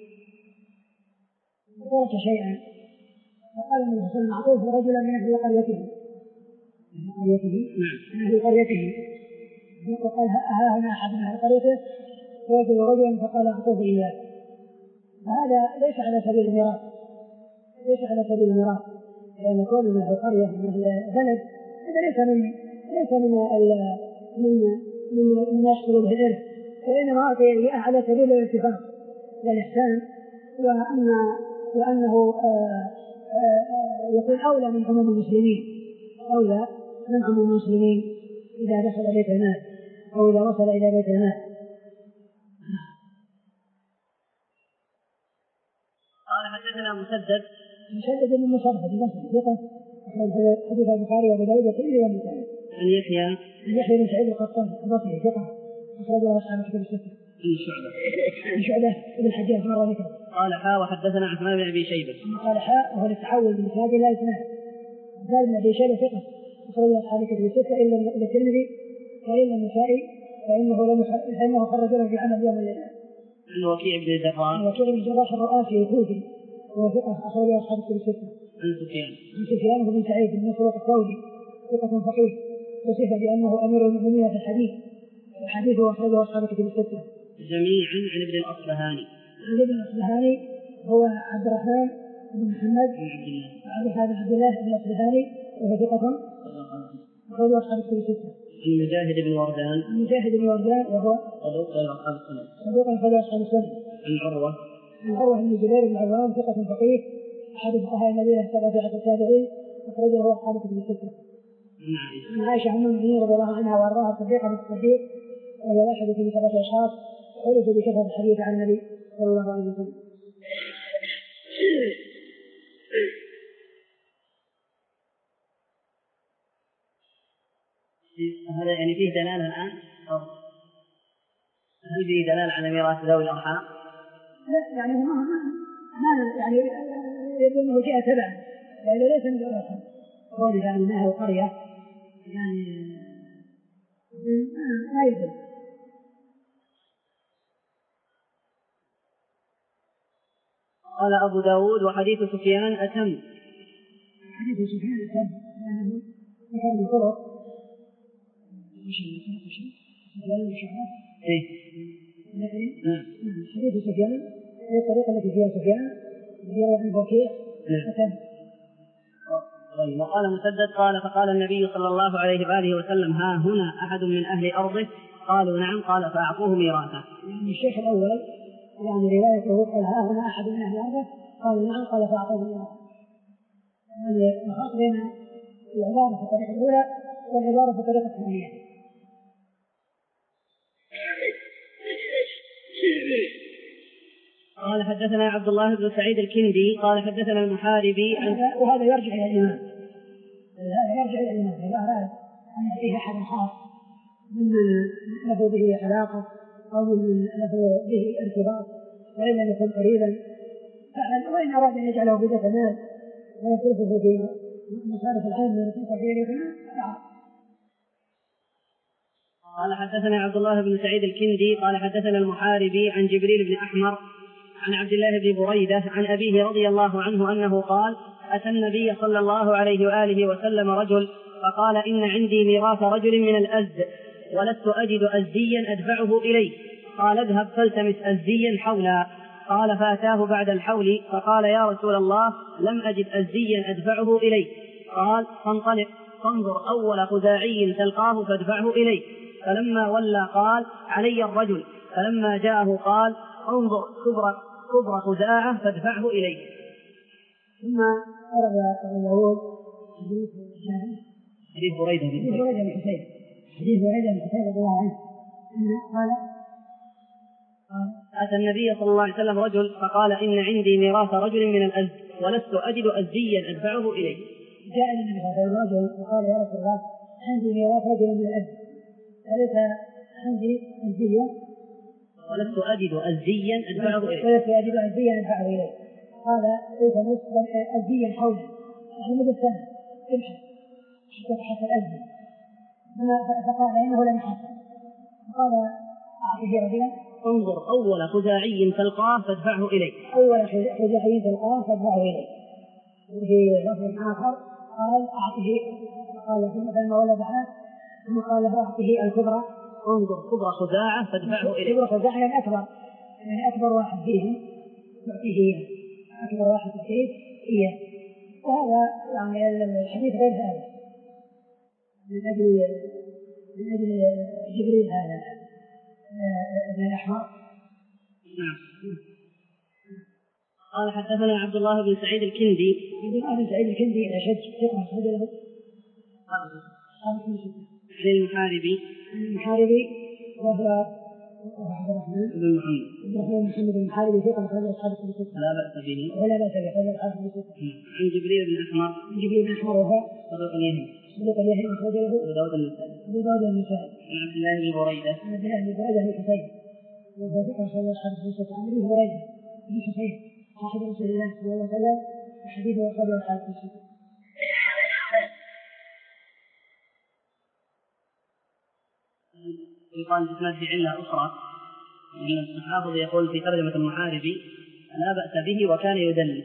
[SPEAKER 1] وترك شيئا، فقال النبي صلى الله عليه وسلم: أعطوه رجلا من أهل قريته من قريته من أهل قريته وقال: ها هنا أحد من أهل قريته، فوجد رجلا فقال: أعطوه إياه. فهذا ليس على سبيل الميراث ليس على سبيل الميراث لأن كون من أهل قرية من أهل بلد هذا ليس من ليس من من من من يحصل به الإرث، وإنما أعطي على سبيل الاتفاق والإحسان، وأن وأنه آآ آآ يكون أولى من عموم المسلمين أولى من عموم المسلمين إذا دخل بيت المال أو إذا وصل إلى بيت المال.
[SPEAKER 2] قال حدثنا مسدد
[SPEAKER 1] مسدد بن مصرف البصري ثقة أخرج حديث البخاري وأبو داود والترمذي والنسائي.
[SPEAKER 2] عن يحيى
[SPEAKER 1] عن يحيى بن سعيد القطان البصري ثقة أخرجه أصحاب الكتب الستة.
[SPEAKER 2] عن شعبة
[SPEAKER 1] عن شعبة بن الحجاج مرة ذكر.
[SPEAKER 2] قال حاء وحدثنا عثمان بن أبي شيبة.
[SPEAKER 1] قال حاء وهو التحول من إسناد إلى إسناد. عثمان بن أبي شيبة ثقة أخرجه أصحاب الكتب الستة إلا الترمذي وإلا النسائي فإنه لم فإنه خرج له في عمل يوم الليلة.
[SPEAKER 2] عن وكيع بن الجراح.
[SPEAKER 1] وكيع بن الجراح الرؤاسي الكوفي وهو ثقة أخرجه أصحاب الكتب الستة.
[SPEAKER 2] عن سفيان.
[SPEAKER 1] عن سفيان بن سعيد بن مسروق الثوري ثقة فقيه وصف بأنه أمير المؤمنين في الحديث وحديثه أخرجه أصحاب الكتب الستة.
[SPEAKER 2] جميعا عن ابن الأصبهاني.
[SPEAKER 1] عن ابن الأصبهاني هو عبد الرحمن بن محمد
[SPEAKER 2] بن عبد الله.
[SPEAKER 1] عبد الحارث عبد الله بن الأصبهاني وهو ثقة أخرجه أصحاب الكتب الستة.
[SPEAKER 2] عن مجاهد بن وردان.
[SPEAKER 1] عن مجاهد بن وردان وهو
[SPEAKER 2] صدوق أصحاب السنة.
[SPEAKER 1] صدوق أخرجه أصحاب السنة.
[SPEAKER 2] عن عروة.
[SPEAKER 1] عن عروة بن الزبير بن العوام ثقة فقيه أحد فقهاء النبي السبعة عشر التابعين أخرجه أصحاب الكتب الستة. عن عائشة أم المؤمنين رضي الله عنها وأرضاها الصديقة بنت الصديق وهي واحدة في سبعة أشخاص عرفوا بكثرة الحديث عن النبي صلى الله عليه وسلم.
[SPEAKER 2] هذا يعني فيه دلالة الآن؟ هل فيه دلالة على ميراث ذوي الأرحام؟
[SPEAKER 1] لا يعني ما ما يعني يبدو أنه جاء تبعا لأنه ليس من ذوي الأرحام قوله يعني ما هو قرية يعني ما يدل.
[SPEAKER 2] قال أبو داود: وحديث سفيان أتم.
[SPEAKER 1] حديث سفيان أتم لأنه ذكر من طرق
[SPEAKER 2] إيه؟
[SPEAKER 1] حديث سفيان هي الطريقة التي فيها سفيان يروي عن وكيع أتم.
[SPEAKER 2] طيب. وقال مسدد قال: فقال النبي صلى الله عليه وآله وسلم: ها هنا أحد من أهل أرضه؟ قالوا: نعم. قال: فأعطوه ميراثه.
[SPEAKER 1] يعني الشيخ الأول يعني روايته قال: ها هنا أحد من أهل أرضه؟ قالوا: نعم. قال: فأعطوه ميراثه. يعني الخاص بين العبارة في الطريقة الأولى والعبارة في الطريقة الثانية.
[SPEAKER 2] قال حدثنا عبد الله بن سعيد الكندي قال حدثنا المحاربي عن
[SPEAKER 1] وهذا يرجع إلى الإمام هذا يرجع إلى الإمام إذا أراد أن يأتيه أحد خاص ممن له به علاقة أو ممن له به ارتباط وإن لم يكن قريبا، وإن أراد أن يجعله بيت مال ويصرفه في مصارف العامة ويصرفه في بيت مال.
[SPEAKER 2] قال حدثنا عبد الله بن سعيد الكندي قال حدثنا المحاربي عن جبريل بن أحمر عن عبد الله بن بريدة عن أبيه رضي الله عنه أنه قال: أتى النبي صلى الله عليه وآله وسلم رجل فقال: إن عندي ميراث رجل من الأزد ولست أجد أزديا أدفعه إليه. قال: اذهب فالتمس أزديا حولا. قال: فأتاه بعد الحول فقال: يا رسول الله، لم أجد أزديا أدفعه إليه. قال: فانطلق فانظر أول خزاعي تلقاه فادفعه إليه. فلما ولى قال: علي الرجل. فلما جاءه قال: انظر كبر كبر خزاعة فادفعه إليه.
[SPEAKER 1] ثم أرد أبو داود حديث
[SPEAKER 2] حديث بريدة
[SPEAKER 1] بن حسين حديث بريدة بن حسين رضي الله عنه قال:
[SPEAKER 2] أتى النبي صلى الله عليه وسلم رجل فقال: إن عندي ميراث رجل من الأزد ولست أجد أزديا أدفعه إليه.
[SPEAKER 1] جاء النبي صلى الله عليه وسلم رجل وقال: يا رسول الله، عندي ميراث رجل من الأزد وليس عندي أزديا
[SPEAKER 2] ولست أجد أزديا أدفعه إليه.
[SPEAKER 1] ولست أجد أزديا أدفعه إليه. قال: التمس أزديا حوله، يعني مدة سنة ابحث حتى تبحث الأزدي. فقال: إنه لم يحصل. قال: أعطيه رجلا
[SPEAKER 2] انظر أول خزاعي تلقاه فادفعه إليه.
[SPEAKER 1] أول خزاعي تلقاه فادفعه إليه. وفي لفظ آخر قال: أعطيه. قال: ثم ولد عاد ثم قال له: أعطيه الكبرى.
[SPEAKER 2] انظر كبرى خزاعة فادفعه إليه.
[SPEAKER 1] كبرى خزاعة يعني أكبر، يعني أكبر واحد فيهم تعطيه أكبر واحد فيه إياه. وهذا يعني الحديث غير هذا من أجل من أجل جبريل هذا ابن الأحمر.
[SPEAKER 2] نعم. قال: حدثنا عبد الله بن سعيد الكندي.
[SPEAKER 1] عبد الله بن سعيد الكندي الأشج ثقة أخرج له
[SPEAKER 2] عن المحاربي
[SPEAKER 1] المحاربي وهو عبد الرحمن
[SPEAKER 2] بن محمد
[SPEAKER 1] عبد الرحمن بن محمد المحاربي ثقة أخرج أصحاب الكتب الستة
[SPEAKER 2] لا بأس به
[SPEAKER 1] ولا بأس به، أخرج أصحاب الكتب الستة.
[SPEAKER 2] عن جبريل بن أحمر
[SPEAKER 1] عن جبريل بن أحمر وهو
[SPEAKER 2] صدوق يهم
[SPEAKER 1] صدوق يهم أخرج له
[SPEAKER 2] أبو داود النسائي
[SPEAKER 1] أبو داود النسائي.
[SPEAKER 2] عن عبد الله بن بريدة
[SPEAKER 1] عن عبد الله بن بريدة بن حسين وهو ثقة أخرج أصحاب الكتب الستة. عن أبي هريرة بن حسين صاحب رسول الله صلى الله عليه وسلم وحديثه أخرج أصحاب الكتب الستة.
[SPEAKER 2] يقال الإسناد في علة أخرى أن الحافظ يقول في ترجمة المحاربي: لا بأس به وكان يدلس.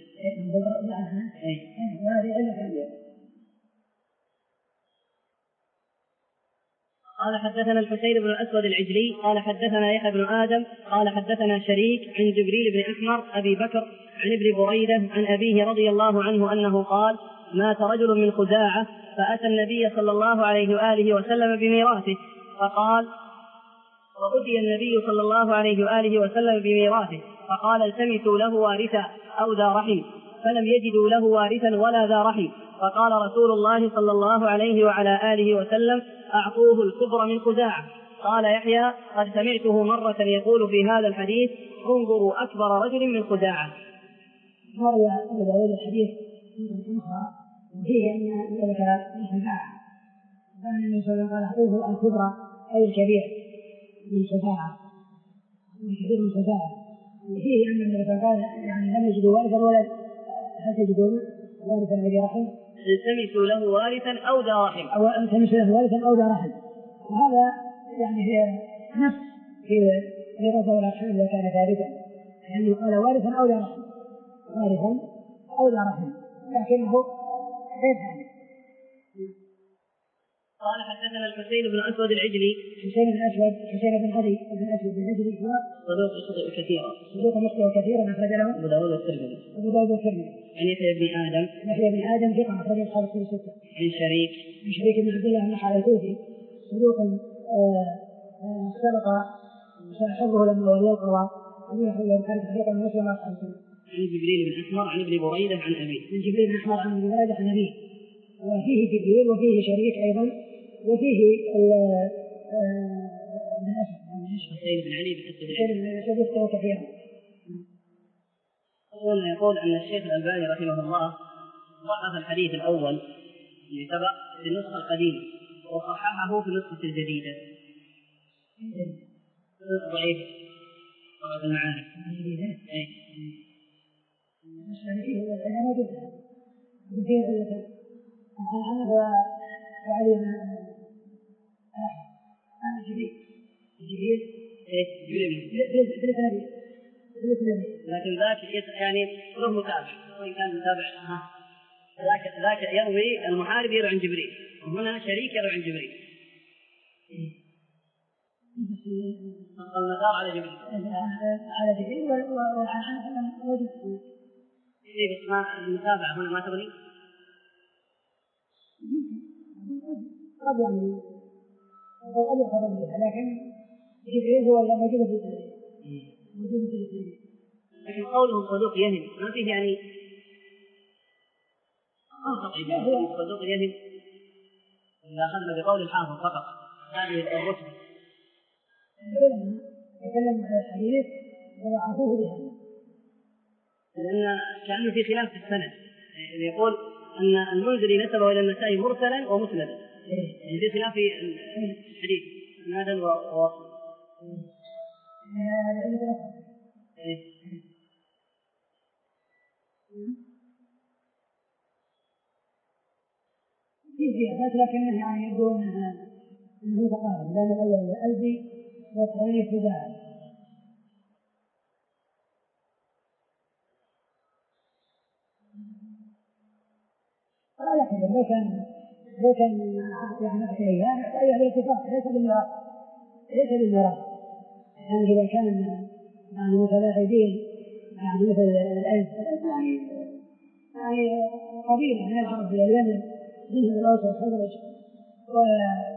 [SPEAKER 2] قال: حدثنا الحسين بن الأسود العجلي قال: حدثنا يحيى بن آدم قال: حدثنا شريك عن جبريل بن أحمر أبي بكر عن ابن بريدة عن أبيه رضي الله عنه أنه قال: مات رجل من خزاعة فأتى النبي صلى الله عليه وآله وسلم بميراثه فقال وأتي النبي صلى الله عليه وآله وسلم بميراثه فقال: التمسوا له وارثا أو ذا رحم، فلم يجدوا له وارثا ولا ذا رحم. فقال رسول الله صلى الله عليه وعلى آله وسلم: أعطوه الكبر من خزاعة. قال يحيى: قد سمعته مرة يقول في هذا الحديث: انظروا أكبر رجل من خزاعة.
[SPEAKER 1] روى أبو داود الحديث فيه أن ذلك من خزاعة، قال النبي صلى الله عليه وسلم: أعطوه الكبرى أي الكبير من خزاعة، الكبير من خزاعة. وفيه أن النبي صلى الله عليه وسلم يعني لم يجدوا وارثا ولا هل تجدون وارثا ذي رحم؟
[SPEAKER 2] التمسوا له وارثا أو ذا رحم،
[SPEAKER 1] أو التمسوا له وارثا أو ذا رحم. وهذا يعني هي نفس في ميراث الأرحام إذا كان ثابتا، يعني قال وارثا أو ذا رحم، وارثا أو ذا رحم، لكنه غير ثابت.
[SPEAKER 2] قال: حدثنا الحسين بن أسود العجلي.
[SPEAKER 1] حسين بن أسود حسين بن علي بن أسود بن العجلي هو
[SPEAKER 2] صدوق يخطئ كثيرا
[SPEAKER 1] صدوق يخطئ كثيرا أخرج له
[SPEAKER 2] أبو داود والترمذي.
[SPEAKER 1] أبو داود والترمذي.
[SPEAKER 2] عن يحيى بن آدم
[SPEAKER 1] يحيى بن آدم ثقة أخرج أصحاب الكتب الستة.
[SPEAKER 2] عن شريك
[SPEAKER 1] عن شريك بن عبد الله بن حارث الكوفي صدوق سبق حفظه لما ولي القضاء أن يخرج بن حارث ثقة من مسلم أصحاب الكتب.
[SPEAKER 2] عن جبريل بن أحمر عن ابن بريدة عن أبيه.
[SPEAKER 1] عن جبريل بن أحمر عن ابن بريدة عن أبيه. وفيه جبريل وفيه شريك أيضا وفيه ال
[SPEAKER 2] حسين بن علي بن
[SPEAKER 1] أسد يخطئ كثيرا.
[SPEAKER 2] أولا يقول أن الشيخ الألباني رحمه الله ضعف الحديث الأول اللي سبق في النسخة القديمة وصححه في النسخة الجديدة. ضعيف طبعا المعارف. اي
[SPEAKER 1] انا موجود كثير انا وعلي انا جديد جديد
[SPEAKER 2] ايه
[SPEAKER 1] جديد
[SPEAKER 2] لكن ذاك يعني له متابع وان كان متابع ذاك ذاك يروي المحارب يروي عن جبريل وهنا شريك يروي عن جبريل. النظار على جبريل
[SPEAKER 1] على جبريل وعن عنه وجد
[SPEAKER 2] إيه بس ما المتابعة هنا ما تغني
[SPEAKER 1] قد يعني قد يخبر بها لكن جبريل هو اللي موجود في التاريخ موجود في التاريخ.
[SPEAKER 2] لكن قوله صدوق يهم ما فيه يعني اه صدوق يهم إذا أخذنا بقول الحافظ فقط هذه الرتبة
[SPEAKER 1] يتكلم عن الحديث وضعفوه بها
[SPEAKER 2] لأن كأنه في خلاف في السند يقول أن المنذري نسبه إلى النسائي مرسلا ومسندا يعني في خلاف في الحديث سنادا ووصلا.
[SPEAKER 1] في زيادات لكنه يعني يبدو أنها أنه تقارب لأن الأول الألبي والثاني خزاعي. لكن لو كان لو كان يعني أحيانا أي الاتفاق ليس بالمراد ليس بالمراد يعني إذا كان يعني متلاعبين يعني مثل الألف يعني يعني قبيلة من العرب اليمن منهم الأوس والخزرج